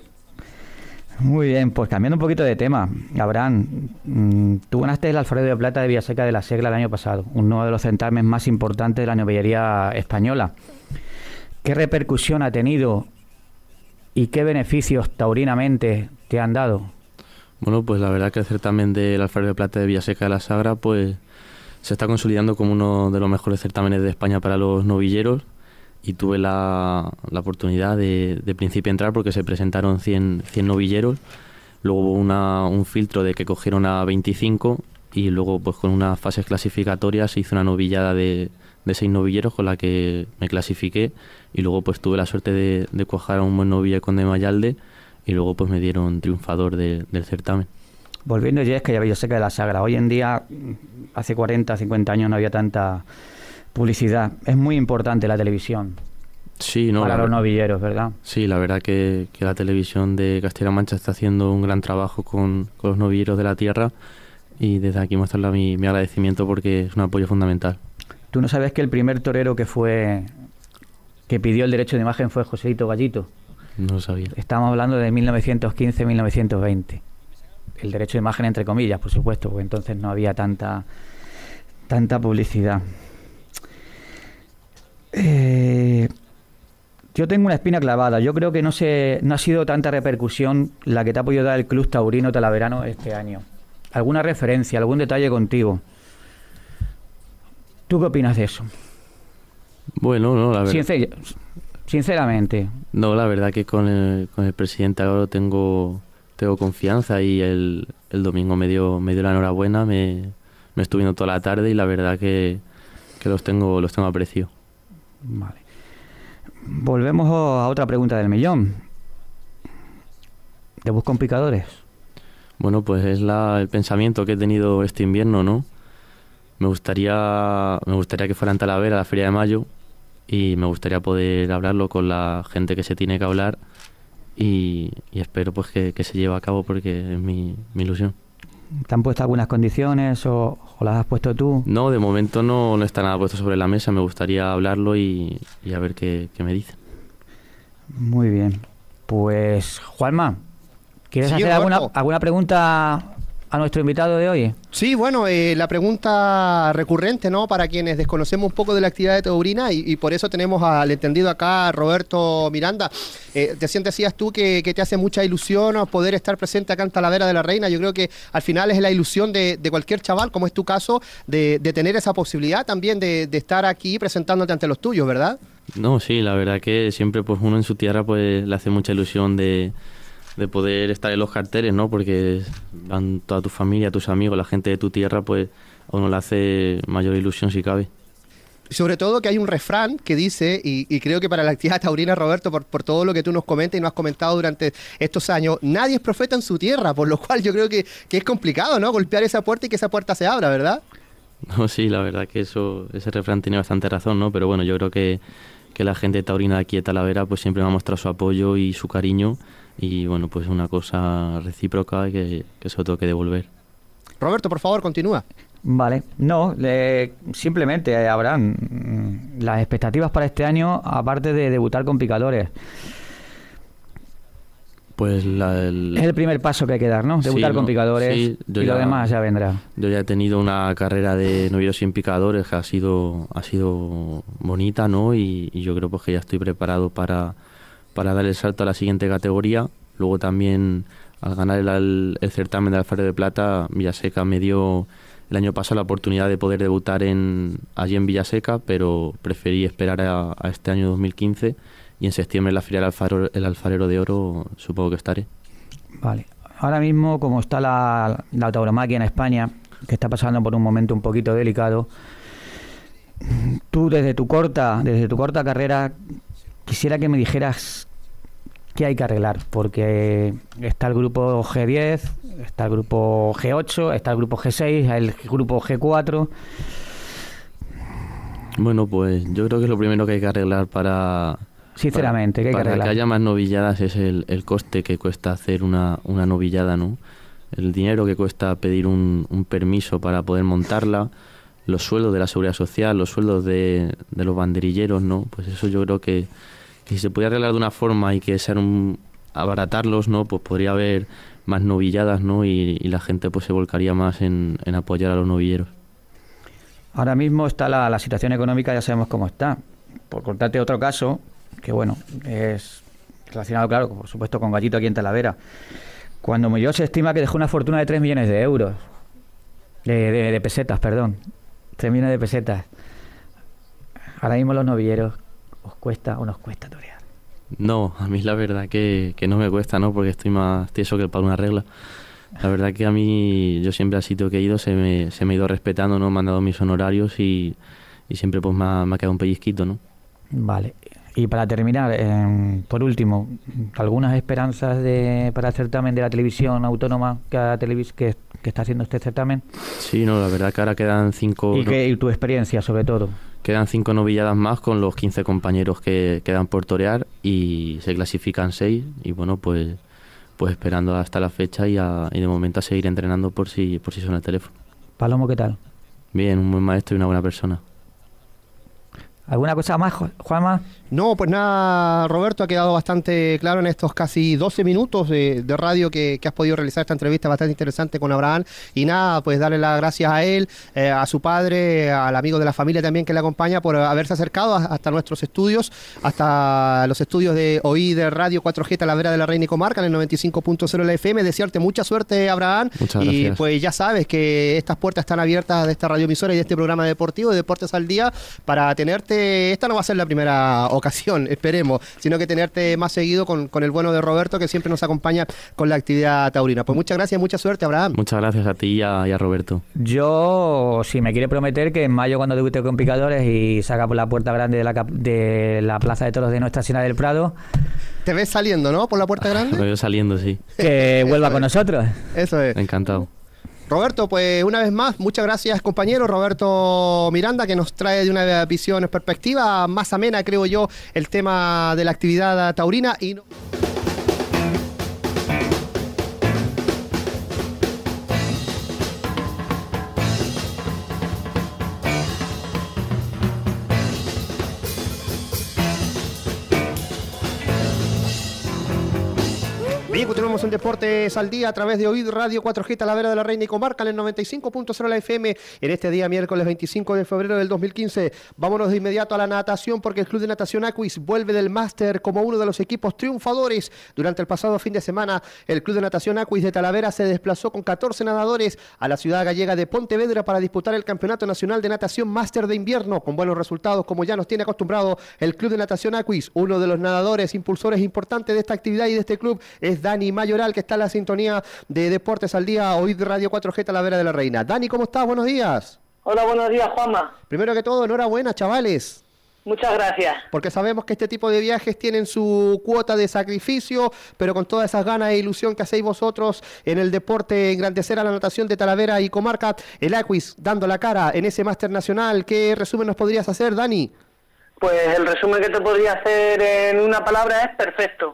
Muy bien, pues cambiando un poquito de tema. Abraham, mmm, tú ganaste el Alfarero de Plata de Villaseca de la Segla el año pasado, uno de los certámenes más importantes de la novillería española. ¿Qué repercusión ha tenido y qué beneficios taurinamente te han dado? Bueno, pues la verdad que el certamen del Alfarero de Plata de Villaseca de la Sagra pues se está consolidando como uno de los mejores certámenes de España para los novilleros y tuve la, la oportunidad de, de principio entrar porque se presentaron cien, cien novilleros, luego hubo una, un filtro de que cogieron a veinticinco y luego pues con unas fases clasificatorias se hizo una novillada de, de seis novilleros con la que me clasifiqué y luego pues tuve la suerte de, de cuajar a un buen novillo con de Mayalde y luego pues me dieron triunfador de, del certamen. Volviendo ya es que ya Villaseca de la Sagra, hoy en día, hace cuarenta, cincuenta años no había tanta publicidad. Es muy importante la televisión. Sí, no, para la, los novilleros, ¿verdad? Sí, la verdad que, que la televisión de Castilla-La Mancha está haciendo un gran trabajo con, con los novilleros de la tierra y desde aquí mostrarle mi, mi agradecimiento porque es un apoyo fundamental. ¿Tú no sabes que el primer torero que fue que pidió el derecho de imagen fue Joselito Gallito? No lo sabía. Estamos hablando de mil novecientos quince a mil novecientos veinte. El derecho de imagen entre comillas, por supuesto, porque entonces no había tanta tanta publicidad. Eh, yo tengo una espina clavada. Yo creo que no se, no ha sido tanta repercusión la que te ha podido dar el Club Taurino Talaverano este año. ¿Alguna referencia, algún detalle contigo? ¿Tú qué opinas de eso? Bueno, no, la verdad. Sincer- sinceramente. No, la verdad que con el, con el presidente Álvaro tengo, tengo confianza y el, el domingo me dio, me dio la enhorabuena, me, me estuve viendo toda la tarde y la verdad que, que los tengo, los tengo aprecio. Vale. Volvemos a otra pregunta del millón. ¿Te buscan picadores? Bueno, pues es la, el pensamiento que he tenido este invierno, ¿no? Me gustaría, me gustaría que fuera en Talavera la Feria de Mayo y me gustaría poder hablarlo con la gente que se tiene que hablar y, y espero pues que, que se lleve a cabo porque es mi, mi ilusión. ¿Te han puesto algunas condiciones o, o las has puesto tú? No, de momento no, no está nada puesto sobre la mesa, me gustaría hablarlo y, y a ver qué, qué me dicen. Muy bien. Pues, Juanma, ¿quieres Sí, hacer alguna, Roberto. alguna pregunta a nuestro invitado de hoy? Sí, bueno, eh, la pregunta recurrente, ¿no? Para quienes desconocemos un poco de la actividad de taurina y, y por eso tenemos al entendido acá, Roberto Miranda. Eh, decían, decías tú que, que te hace mucha ilusión poder estar presente acá en Talavera de la Reina. Yo creo que al final es la ilusión de, de cualquier chaval, como es tu caso, de, de tener esa posibilidad también de, de estar aquí presentándote ante los tuyos, ¿verdad? No, sí, la verdad que siempre pues uno en su tierra pues le hace mucha ilusión de, de poder estar en los carteles, ¿no? Porque van toda tu familia, tus amigos, la gente de tu tierra, pues a uno le hace mayor ilusión si cabe. Y sobre todo que hay un refrán que dice, y, y creo que para la actividad taurina, Roberto, por, por todo lo que tú nos comentas y nos has comentado durante estos años, nadie es profeta en su tierra, por lo cual yo creo que, que es complicado, ¿no? Golpear esa puerta y que esa puerta se abra, ¿verdad? No, sí, la verdad que eso, ese refrán tiene bastante razón, ¿no? Pero bueno, yo creo que, que la gente taurina de aquí de Talavera pues siempre me ha mostrado su apoyo y su cariño y bueno, pues una cosa recíproca que, que se lo tengo que devolver. Roberto, por favor, continúa. Vale, no, le- simplemente, eh, Abraham, mm, las expectativas para este año, aparte de debutar con picadores, Pues la, el, es el primer paso que hay que dar, ¿no? Debutar Sí, con no, picadores sí, yo y lo ya- demás ya vendrá. Yo ya he tenido una carrera de novillos sin picadores que ha sido, ha sido bonita, ¿no? Y, y yo creo pues que ya estoy preparado para, para dar el salto a la siguiente categoría. Luego también, al ganar el, el certamen de Alfaro de Plata, Villaseca me dio el año pasado la oportunidad de poder debutar en, allí en Villaseca, pero preferí esperar a, a este año dos mil quince y en septiembre en la Feria del Alfaro, el Alfarero de Oro supongo que estaré. Vale. Ahora mismo, como está la, la tauromaquia en España, que está pasando por un momento un poquito delicado, tú desde tu corta, desde tu corta carrera, quisiera que me dijeras qué hay que arreglar, porque está el grupo G diez, está el grupo G ocho, está el grupo G seis, el grupo G cuatro. Bueno, pues yo creo que lo primero que hay que arreglar para... Sinceramente, ¿qué hay que para arreglar? que haya más novilladas es el, el coste que cuesta hacer una, una novillada, ¿no? El dinero que cuesta pedir un, un permiso para poder montarla, los sueldos de la seguridad social, los sueldos de, de los banderilleros, ¿no? Pues eso yo creo que, que si se pudiera arreglar de una forma y que ser un, abaratarlos, ¿no? Pues podría haber más novilladas, ¿no? Y, y la gente pues se volcaría más en, en apoyar a los novilleros. Ahora mismo está la, la situación económica, ya sabemos cómo está. Por contarte otro caso, que bueno, es relacionado, claro, por supuesto, con Gallito aquí en Talavera. Cuando murió se estima que dejó una fortuna de tres millones de euros. De, de, de pesetas, perdón. tres millones de pesetas. Ahora mismo los novilleros, ¿os cuesta o nos cuesta torear? No, a mí la verdad que, que no me cuesta, ¿no? Porque estoy más tieso que el para una regla. La verdad que a mí, yo siempre al sitio que he ido se me, se me ha ido respetando, ¿no? Me han dado mis honorarios y, y siempre pues me ha, me ha quedado un pellizquito, ¿no? Vale. Y para terminar, eh, por último, ¿algunas esperanzas de, para el certamen de la televisión autónoma que, ha televis que, que está haciendo este certamen? Sí, no, la verdad que ahora quedan cinco... ¿Y, qué, y tu experiencia, sobre todo? Quedan cinco novilladas más con los quince compañeros que quedan por torear y se clasifican seis y bueno, pues pues esperando hasta la fecha y, a, y de momento a seguir entrenando por si, por si suena el teléfono. Palomo, ¿qué tal? Bien, un buen maestro y una buena persona. ¿Alguna cosa más, Juanma? No, pues nada, Roberto, ha quedado bastante claro en estos casi doce minutos de, de radio que, que has podido realizar esta entrevista bastante interesante con Abraham. Y nada, pues darle las gracias a él, eh, a su padre, al amigo de la familia también que le acompaña por haberse acercado a, hasta nuestros estudios, hasta los estudios de O I de Radio cuatro G Talavera de la Reina y Comarca en el noventa y cinco punto cero la F M. Desearte mucha suerte, Abraham. Muchas y gracias. pues ya sabes que estas puertas están abiertas de esta radioemisora y de este programa deportivo de Deportes al Día para tenerte. Esta no va a ser la primera ocasión, esperemos, sino que tenerte más seguido con, con el bueno de Roberto, que siempre nos acompaña con la actividad taurina. Pues muchas gracias y mucha suerte, Abraham. Muchas gracias a ti y a, y a Roberto. Yo, si me quiere prometer que en mayo, cuando debute con Picadores y saca por la puerta grande de la, cap- de la Plaza de Toros de Nuestra Señora del Prado, te ves saliendo, ¿no? Por la puerta grande. Me veo saliendo, sí. Que vuelva con nosotros. Eso es. Encantado. Roberto, pues una vez más, muchas gracias, compañero Roberto Miranda, que nos trae de una visión, perspectiva más amena, creo yo, el tema de la actividad taurina. Y no... Bien, continuamos en Deportes al Día a través de O I D Radio cuatro G Talavera de la Reina y Comarca en el noventa y cinco punto cero la F M en este día miércoles veinticinco de febrero del dos mil quince. Vámonos de inmediato a la natación porque el Club de Natación Aquis vuelve del máster como uno de los equipos triunfadores. Durante el pasado fin de semana, el Club de Natación Aquis de Talavera se desplazó con catorce nadadores a la ciudad gallega de Pontevedra para disputar el Campeonato Nacional de Natación Máster de Invierno, con buenos resultados como ya nos tiene acostumbrado el Club de Natación Aquis. Uno de los nadadores impulsores importantes de esta actividad y de este club es Dani Mayoral, que está en la sintonía de Deportes al Día, O I D Radio cuatro G Talavera de la Reina. Dani, ¿cómo estás? Buenos días. Hola, buenos días, Juanma. Primero que todo, enhorabuena, chavales. Muchas gracias. Porque sabemos que este tipo de viajes tienen su cuota de sacrificio, pero con todas esas ganas e ilusión que hacéis vosotros en el deporte, engrandecer a la natación de Talavera y Comarca, el Aquis dando la cara en ese máster nacional. ¿Qué resumen nos podrías hacer, Dani? Pues el resumen que te podría hacer en una palabra es perfecto.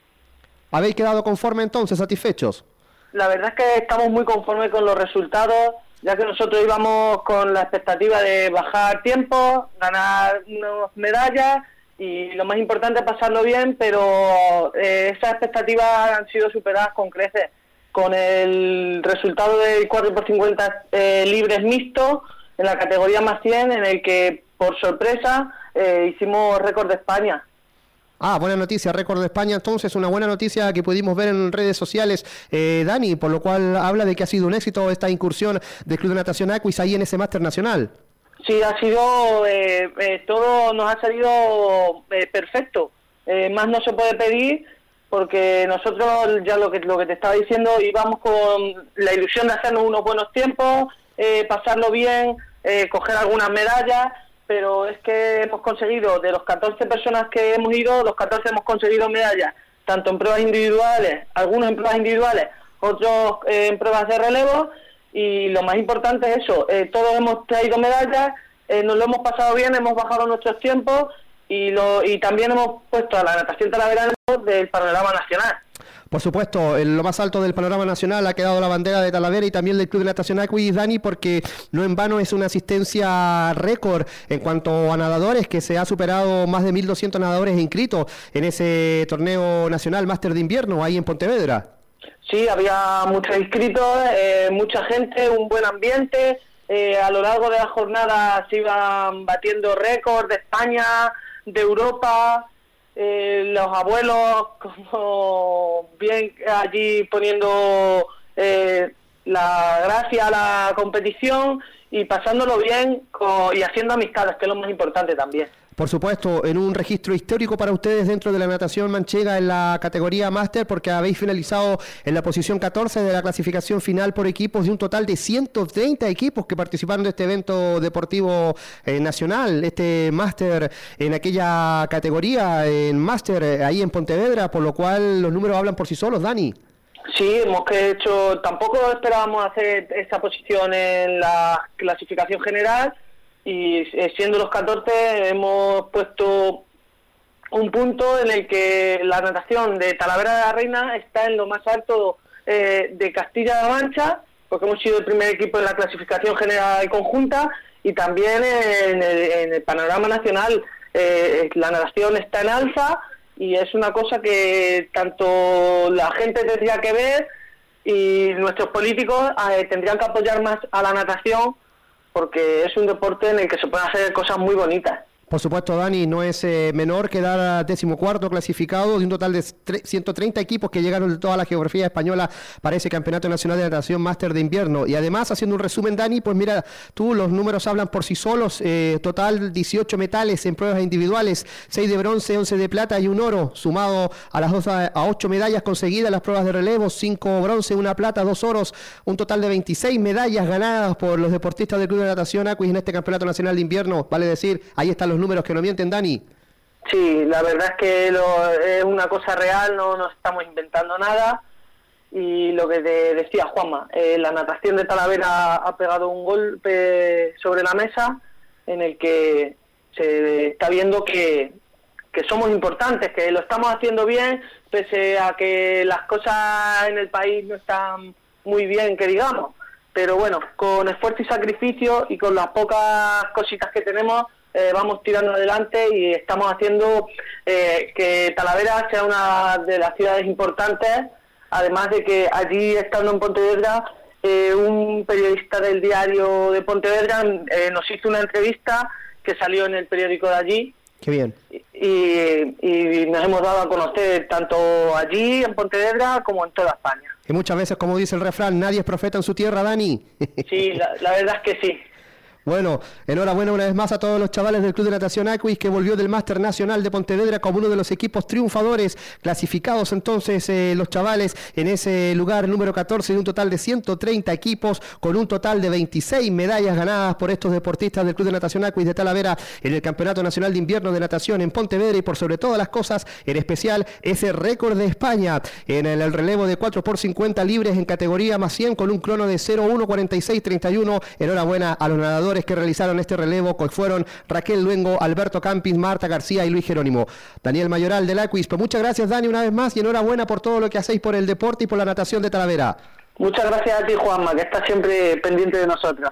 ¿Habéis quedado conforme entonces, satisfechos? La verdad es que estamos muy conformes con los resultados, ya que nosotros íbamos con la expectativa de bajar tiempo, ganar unas medallas y lo más importante es pasarlo bien, pero eh, esas expectativas han sido superadas con creces. Con el resultado del cuatro por cincuenta eh, libres mixto en la categoría más cien, en el que por sorpresa eh, hicimos récord de España. Ah, buena noticia, récord de España, entonces una buena noticia que pudimos ver en redes sociales, eh, Dani, por lo cual habla de que ha sido un éxito esta incursión del Club de Natación Aquis ahí en ese máster nacional. Sí, ha sido, eh, eh, todo nos ha salido eh, perfecto, eh, más no se puede pedir, porque nosotros, ya lo que lo que te estaba diciendo, íbamos con la ilusión de hacernos unos buenos tiempos, eh, pasarlo bien, eh, coger algunas medallas, pero es que hemos conseguido, de los catorce personas que hemos ido, los catorce hemos conseguido medallas, tanto en pruebas individuales, algunos en pruebas individuales, otros eh, en pruebas de relevo, y lo más importante es eso, eh, todos hemos traído medallas, eh, nos lo hemos pasado bien, hemos bajado nuestros tiempos, y, lo, y también hemos puesto a la natación talaverana del panorama nacional. Por supuesto, en lo más alto del panorama nacional ha quedado la bandera de Talavera y también del Club de Natación Aquis, Dani, porque no en vano es una asistencia récord en cuanto a nadadores, que se ha superado más de mil doscientos nadadores inscritos en ese torneo nacional máster de invierno ahí en Pontevedra. Sí, había muchos inscritos, eh, mucha gente, un buen ambiente, eh, a lo largo de la jornada se iban batiendo récords de España, de Europa. Eh, los abuelos como bien allí poniendo eh, la gracia a la competición y pasándolo bien con, y haciendo amistades, que es lo más importante también. Por supuesto, en un registro histórico para ustedes dentro de la natación manchega en la categoría máster, porque habéis finalizado en la posición catorce de la clasificación final por equipos de un total de ciento treinta equipos que participaron de este evento deportivo eh, nacional, este máster en aquella categoría, en máster eh, ahí en Pontevedra, por lo cual los números hablan por sí solos, Dani. Sí, hemos hecho, tampoco esperábamos hacer esta posición en la clasificación general, y siendo los catorce hemos puesto un punto en el que la natación de Talavera de la Reina está en lo más alto eh, de Castilla-La Mancha porque hemos sido el primer equipo en la clasificación general y conjunta, y también en el, en el panorama nacional. Eh, la natación está en alza y es una cosa que tanto la gente tendría que ver y nuestros políticos eh, tendrían que apoyar más a la natación, porque es un deporte en el que se pueden hacer cosas muy bonitas. Por supuesto, Dani, no es eh, menor quedar decimocuarto clasificado de un total de ciento treinta equipos que llegaron de toda la geografía española para ese Campeonato Nacional de Natación Máster de Invierno. Y además, haciendo un resumen, Dani, pues mira, tú, los números hablan por sí solos. Eh, total dieciocho metales en pruebas individuales, seis de bronce, once de plata y un oro, sumado a las dos a, a ocho medallas conseguidas en las pruebas de relevo, cinco bronce, una plata, dos oros, un total de veintiséis medallas ganadas por los deportistas del Club de Natación Aquis en este Campeonato Nacional de Invierno. Vale decir, ahí están los números que no mienten, Dani. Sí, la verdad es que lo, es una cosa real, no nos estamos inventando nada. Y lo que te decía Juanma, eh, la natación de Talavera ha pegado un golpe sobre la mesa en el que se está viendo que, que somos importantes, que lo estamos haciendo bien, pese a que las cosas en el país no están muy bien, que digamos. Pero bueno, con esfuerzo y sacrificio y con las pocas cositas que tenemos, Eh, vamos tirando adelante y estamos haciendo eh, que Talavera sea una de las ciudades importantes, además de que allí, estando en Pontevedra, eh, un periodista del diario de Pontevedra eh, nos hizo una entrevista que salió en el periódico de allí. Qué bien. Y, y nos hemos dado a conocer tanto allí, en Pontevedra, como en toda España. Y muchas veces, como dice el refrán, nadie es profeta en su tierra, Dani. Sí, la, la verdad es que sí. Bueno, enhorabuena una vez más a todos los chavales del Club de Natación Aquis, que volvió del Máster Nacional de Pontevedra como uno de los equipos triunfadores, clasificados entonces eh, los chavales en ese lugar número catorce de un total de ciento treinta equipos, con un total de veintiséis medallas ganadas por estos deportistas del Club de Natación Aquis de Talavera en el Campeonato Nacional de Invierno de Natación en Pontevedra, y por sobre todas las cosas, en especial ese récord de España en el, el relevo de cuatro por cincuenta libres en categoría más cien con un crono de cero uno cuarenta y seis treinta y uno. Enhorabuena a los nadadores que realizaron este relevo, que fueron Raquel Luengo, Alberto Campis, Marta García y Luis Jerónimo. Daniel Mayoral del Aquis, pues muchas gracias, Dani, una vez más, y enhorabuena por todo lo que hacéis por el deporte y por la natación de Talavera. Muchas gracias a ti, Juanma, que estás siempre pendiente de nosotros.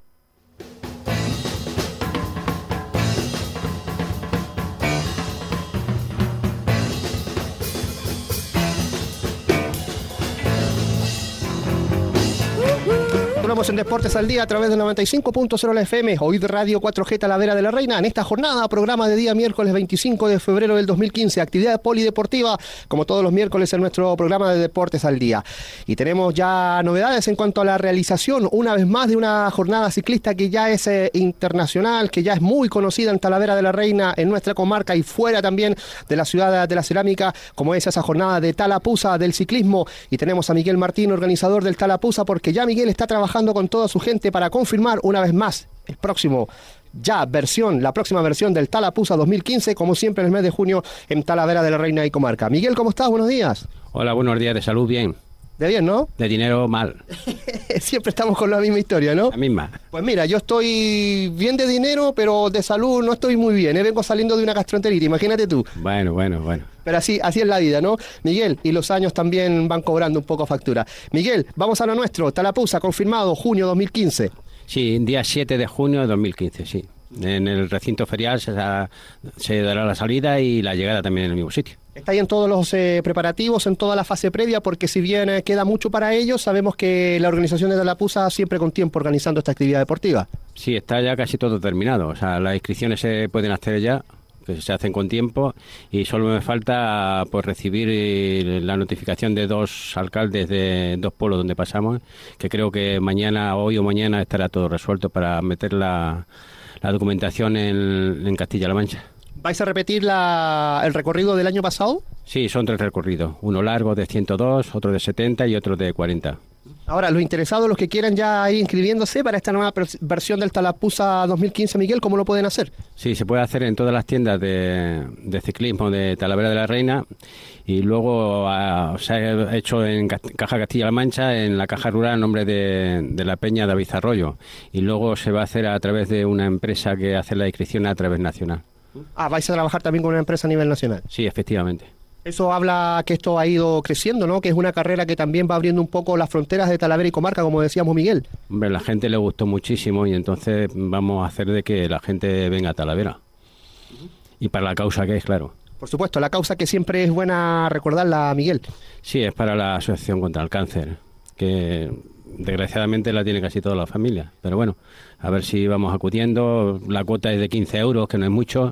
Continuamos en Deportes al Día a través del noventa y cinco punto cero la F M, Oíd Radio cuatro G Talavera de la Reina. En esta jornada, programa de día miércoles veinticinco de febrero del dos mil quince, actividad polideportiva, como todos los miércoles en nuestro programa de Deportes al Día. Y tenemos ya novedades en cuanto a la realización, una vez más, de una jornada ciclista que ya es eh, internacional, que ya es muy conocida en Talavera de la Reina, en nuestra comarca y fuera también de la ciudad de la cerámica, como es esa jornada de Talapuza del ciclismo. Y tenemos a Miguel Martín, organizador del Talapuza, porque ya Miguel está trabajando con toda su gente para confirmar una vez más el próximo ya versión, la próxima versión del Talapuza dos mil quince, como siempre en el mes de junio en Talavera de la Reina y comarca. Miguel, ¿cómo estás? Buenos días. Hola, buenos días. De salud, bien. De bien, ¿no? De dinero, mal. Siempre estamos con la misma historia, ¿no? La misma. Pues mira, yo estoy bien de dinero, pero de salud no estoy muy bien. ¿eh? Vengo saliendo de una gastroenteritis, imagínate tú. Bueno, bueno, bueno. Pero así, así es la vida, ¿no? Miguel, y los años también van cobrando un poco factura. Miguel, vamos a lo nuestro. Talapuza, confirmado, junio dos mil quince. Sí, día siete de junio de dos mil quince, sí. En el recinto ferial se, se dará la salida y la llegada también en el mismo sitio. Está ahí en todos los eh, preparativos, en toda la fase previa, porque si bien eh, queda mucho para ello, sabemos que la organización de Talapuza siempre con tiempo organizando esta actividad deportiva. Sí, está ya casi todo terminado. O sea, las inscripciones se pueden hacer ya, que se hacen con tiempo, y solo me falta pues recibir la notificación de dos alcaldes de dos pueblos donde pasamos, que creo que mañana, hoy o mañana, estará todo resuelto para meter la, la documentación en, en Castilla-La Mancha. ¿Vais a repetir la, el recorrido del año pasado? Sí, son tres recorridos. Uno largo de ciento dos, otro de setenta y otro de cuarenta. Ahora, los interesados, los que quieran ya ir inscribiéndose para esta nueva versión del Talapuza dos mil quince, Miguel, ¿cómo lo pueden hacer? Sí, se puede hacer en todas las tiendas de, de ciclismo de Talavera de la Reina, y luego a, se ha hecho en Caja Castilla-La Mancha, en la Caja Rural, a nombre de, de la Peña David Arroyo, y luego se va a hacer a través de una empresa que hace la inscripción a través nacional. Ah, vais a trabajar también con una empresa a nivel nacional. Sí, efectivamente. Eso habla que esto ha ido creciendo, ¿no? Que es una carrera que también va abriendo un poco las fronteras de Talavera y comarca, como decíamos, Miguel. Hombre, la gente le gustó muchísimo y entonces vamos a hacer de que la gente venga a Talavera. Y para la causa que es, claro. Por supuesto, la causa que siempre es buena recordarla, Miguel. Sí, es para la Asociación contra el Cáncer, que desgraciadamente la tiene casi toda la familia. Pero bueno, a ver si vamos acudiendo. La cuota es de quince euros, que no es mucho.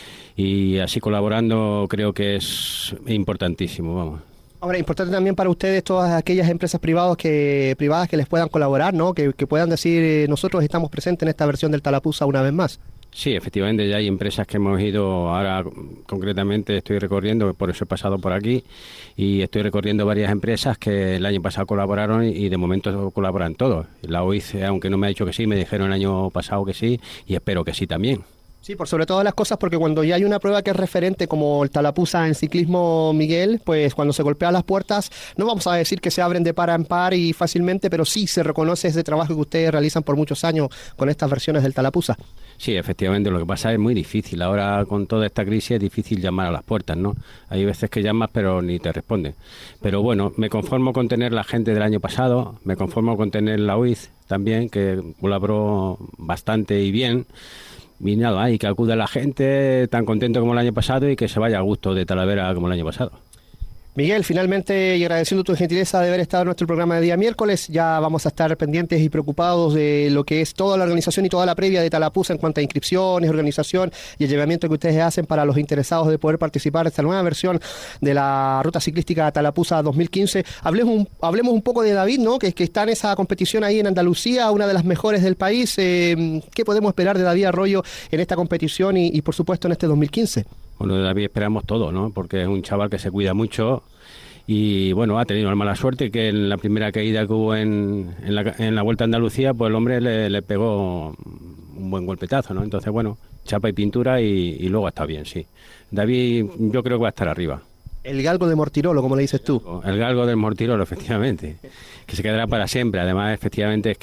Y así colaborando creo que es importantísimo, vamos. Ahora, importante también para ustedes todas aquellas empresas privadas que privadas que les puedan colaborar, ¿no? Que, que puedan decir, eh, nosotros estamos presentes en esta versión del Tallapooza una vez más. Sí, efectivamente, ya hay empresas que hemos ido, ahora concretamente estoy recorriendo, por eso he pasado por aquí, y estoy recorriendo varias empresas que el año pasado colaboraron y de momento colaboran todos. La O I C, aunque no me ha dicho que sí, me dijeron el año pasado que sí, y espero que sí también. Sí, por sobre todas las cosas, porque cuando ya hay una prueba que es referente como el Tallapooza en ciclismo, Miguel, pues cuando se golpean las puertas, no vamos a decir que se abren de par en par y fácilmente, pero sí se reconoce ese trabajo que ustedes realizan por muchos años con estas versiones del Tallapooza. Sí, efectivamente, lo que pasa es muy difícil. Ahora con toda esta crisis es difícil llamar a las puertas, ¿no? Hay veces que llamas pero ni te responden. Pero bueno, me conformo con tener la gente del año pasado, me conformo con tener la O I C también, que colaboró bastante y bien. Y nada, y que acuda la gente tan contento como el año pasado y que se vaya a gusto de Talavera como el año pasado. Miguel, finalmente, y agradeciendo tu gentileza de haber estado en nuestro programa de día miércoles, ya vamos a estar pendientes y preocupados de lo que es toda la organización y toda la previa de Tallapooza en cuanto a inscripciones, organización y el llevamiento que ustedes hacen para los interesados de poder participar en esta nueva versión de la Ruta Ciclística Tallapooza dos mil quince. Hablemos un, hablemos un poco de David, ¿no? Que, que está en esa competición ahí en Andalucía, una de las mejores del país. Eh, ¿Qué podemos esperar de David Arroyo en esta competición y, y por supuesto, en este dos mil quince? Bueno, de David esperamos todo, ¿no? Porque es un chaval que se cuida mucho y, bueno, ha tenido la mala suerte que en la primera caída que hubo en, en, la, en la Vuelta a Andalucía, pues el hombre le, le pegó un buen golpetazo, ¿no? Entonces, bueno, chapa y pintura y, y luego está bien, sí. David yo creo que va a estar arriba. El galgo de Mortirolo, como le dices tú. El galgo del Mortirolo, efectivamente, que se quedará para siempre. Además, efectivamente, es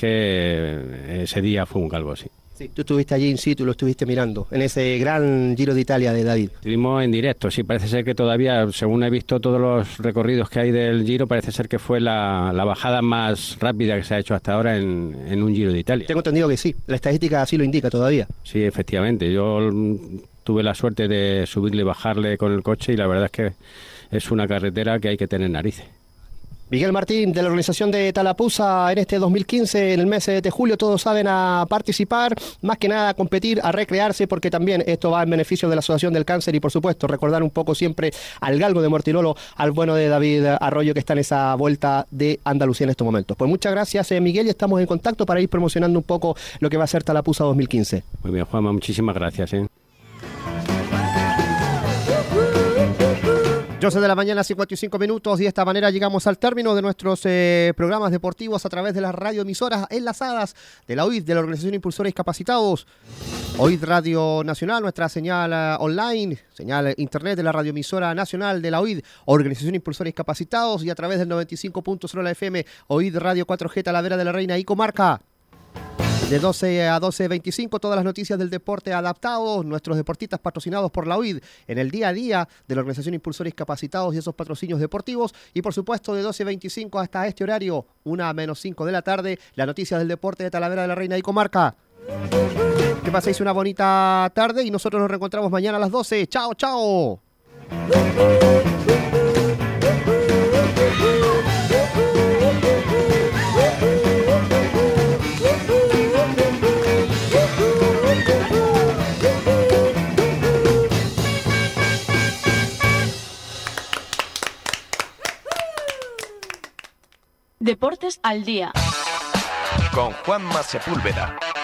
que ese día fue un galgo, sí. Sí, tú estuviste allí in situ y lo estuviste mirando, en ese gran Giro de Italia de David. Estuvimos en directo, sí, parece ser que todavía, según he visto todos los recorridos que hay del Giro, parece ser que fue la, la bajada más rápida que se ha hecho hasta ahora en, en un Giro de Italia. Tengo entendido que sí, la estadística así lo indica todavía. Sí, efectivamente, yo tuve la suerte de subirle y bajarle con el coche y la verdad es que es una carretera que hay que tener narices. Miguel Martín, de la organización de Tallapooza en este dos mil quince, en el mes de julio, todos saben a participar, más que nada a competir, a recrearse, porque también esto va en beneficio de la Asociación del Cáncer y, por supuesto, recordar un poco siempre al galgo de Mortirolo, al bueno de David Arroyo, que está en esa Vuelta de Andalucía en estos momentos. Pues muchas gracias, eh, Miguel, y estamos en contacto para ir promocionando un poco lo que va a ser Tallapooza dos mil quince. Muy bien, Juanma, muchísimas gracias, ¿eh? doce de la mañana, cincuenta y cinco minutos, y de esta manera llegamos al término de nuestros eh, programas deportivos a través de las radioemisoras enlazadas de la O I D, de la Organización Impulsora Discapacitados. O I D Radio Nacional, nuestra señal uh, online, señal internet de la radioemisora nacional de la O I D, Organización Impulsora Discapacitados, y a través del noventa y cinco punto cero la F M, O I D Radio cuatro G Talavera de la Reina y comarca. De doce a doce veinticinco, todas las noticias del deporte adaptados, nuestros deportistas patrocinados por la O I D en el día a día de la Organización Impulsores Discapacitados y esos patrocinios deportivos. Y por supuesto, de doce veinticinco hasta este horario, una menos cinco de la tarde, las noticias del deporte de Talavera de la Reina y comarca. Que paséis una bonita tarde y nosotros nos reencontramos mañana a las doce. ¡Chao, chao! Deportes al día. Con Juanma Sepúlveda.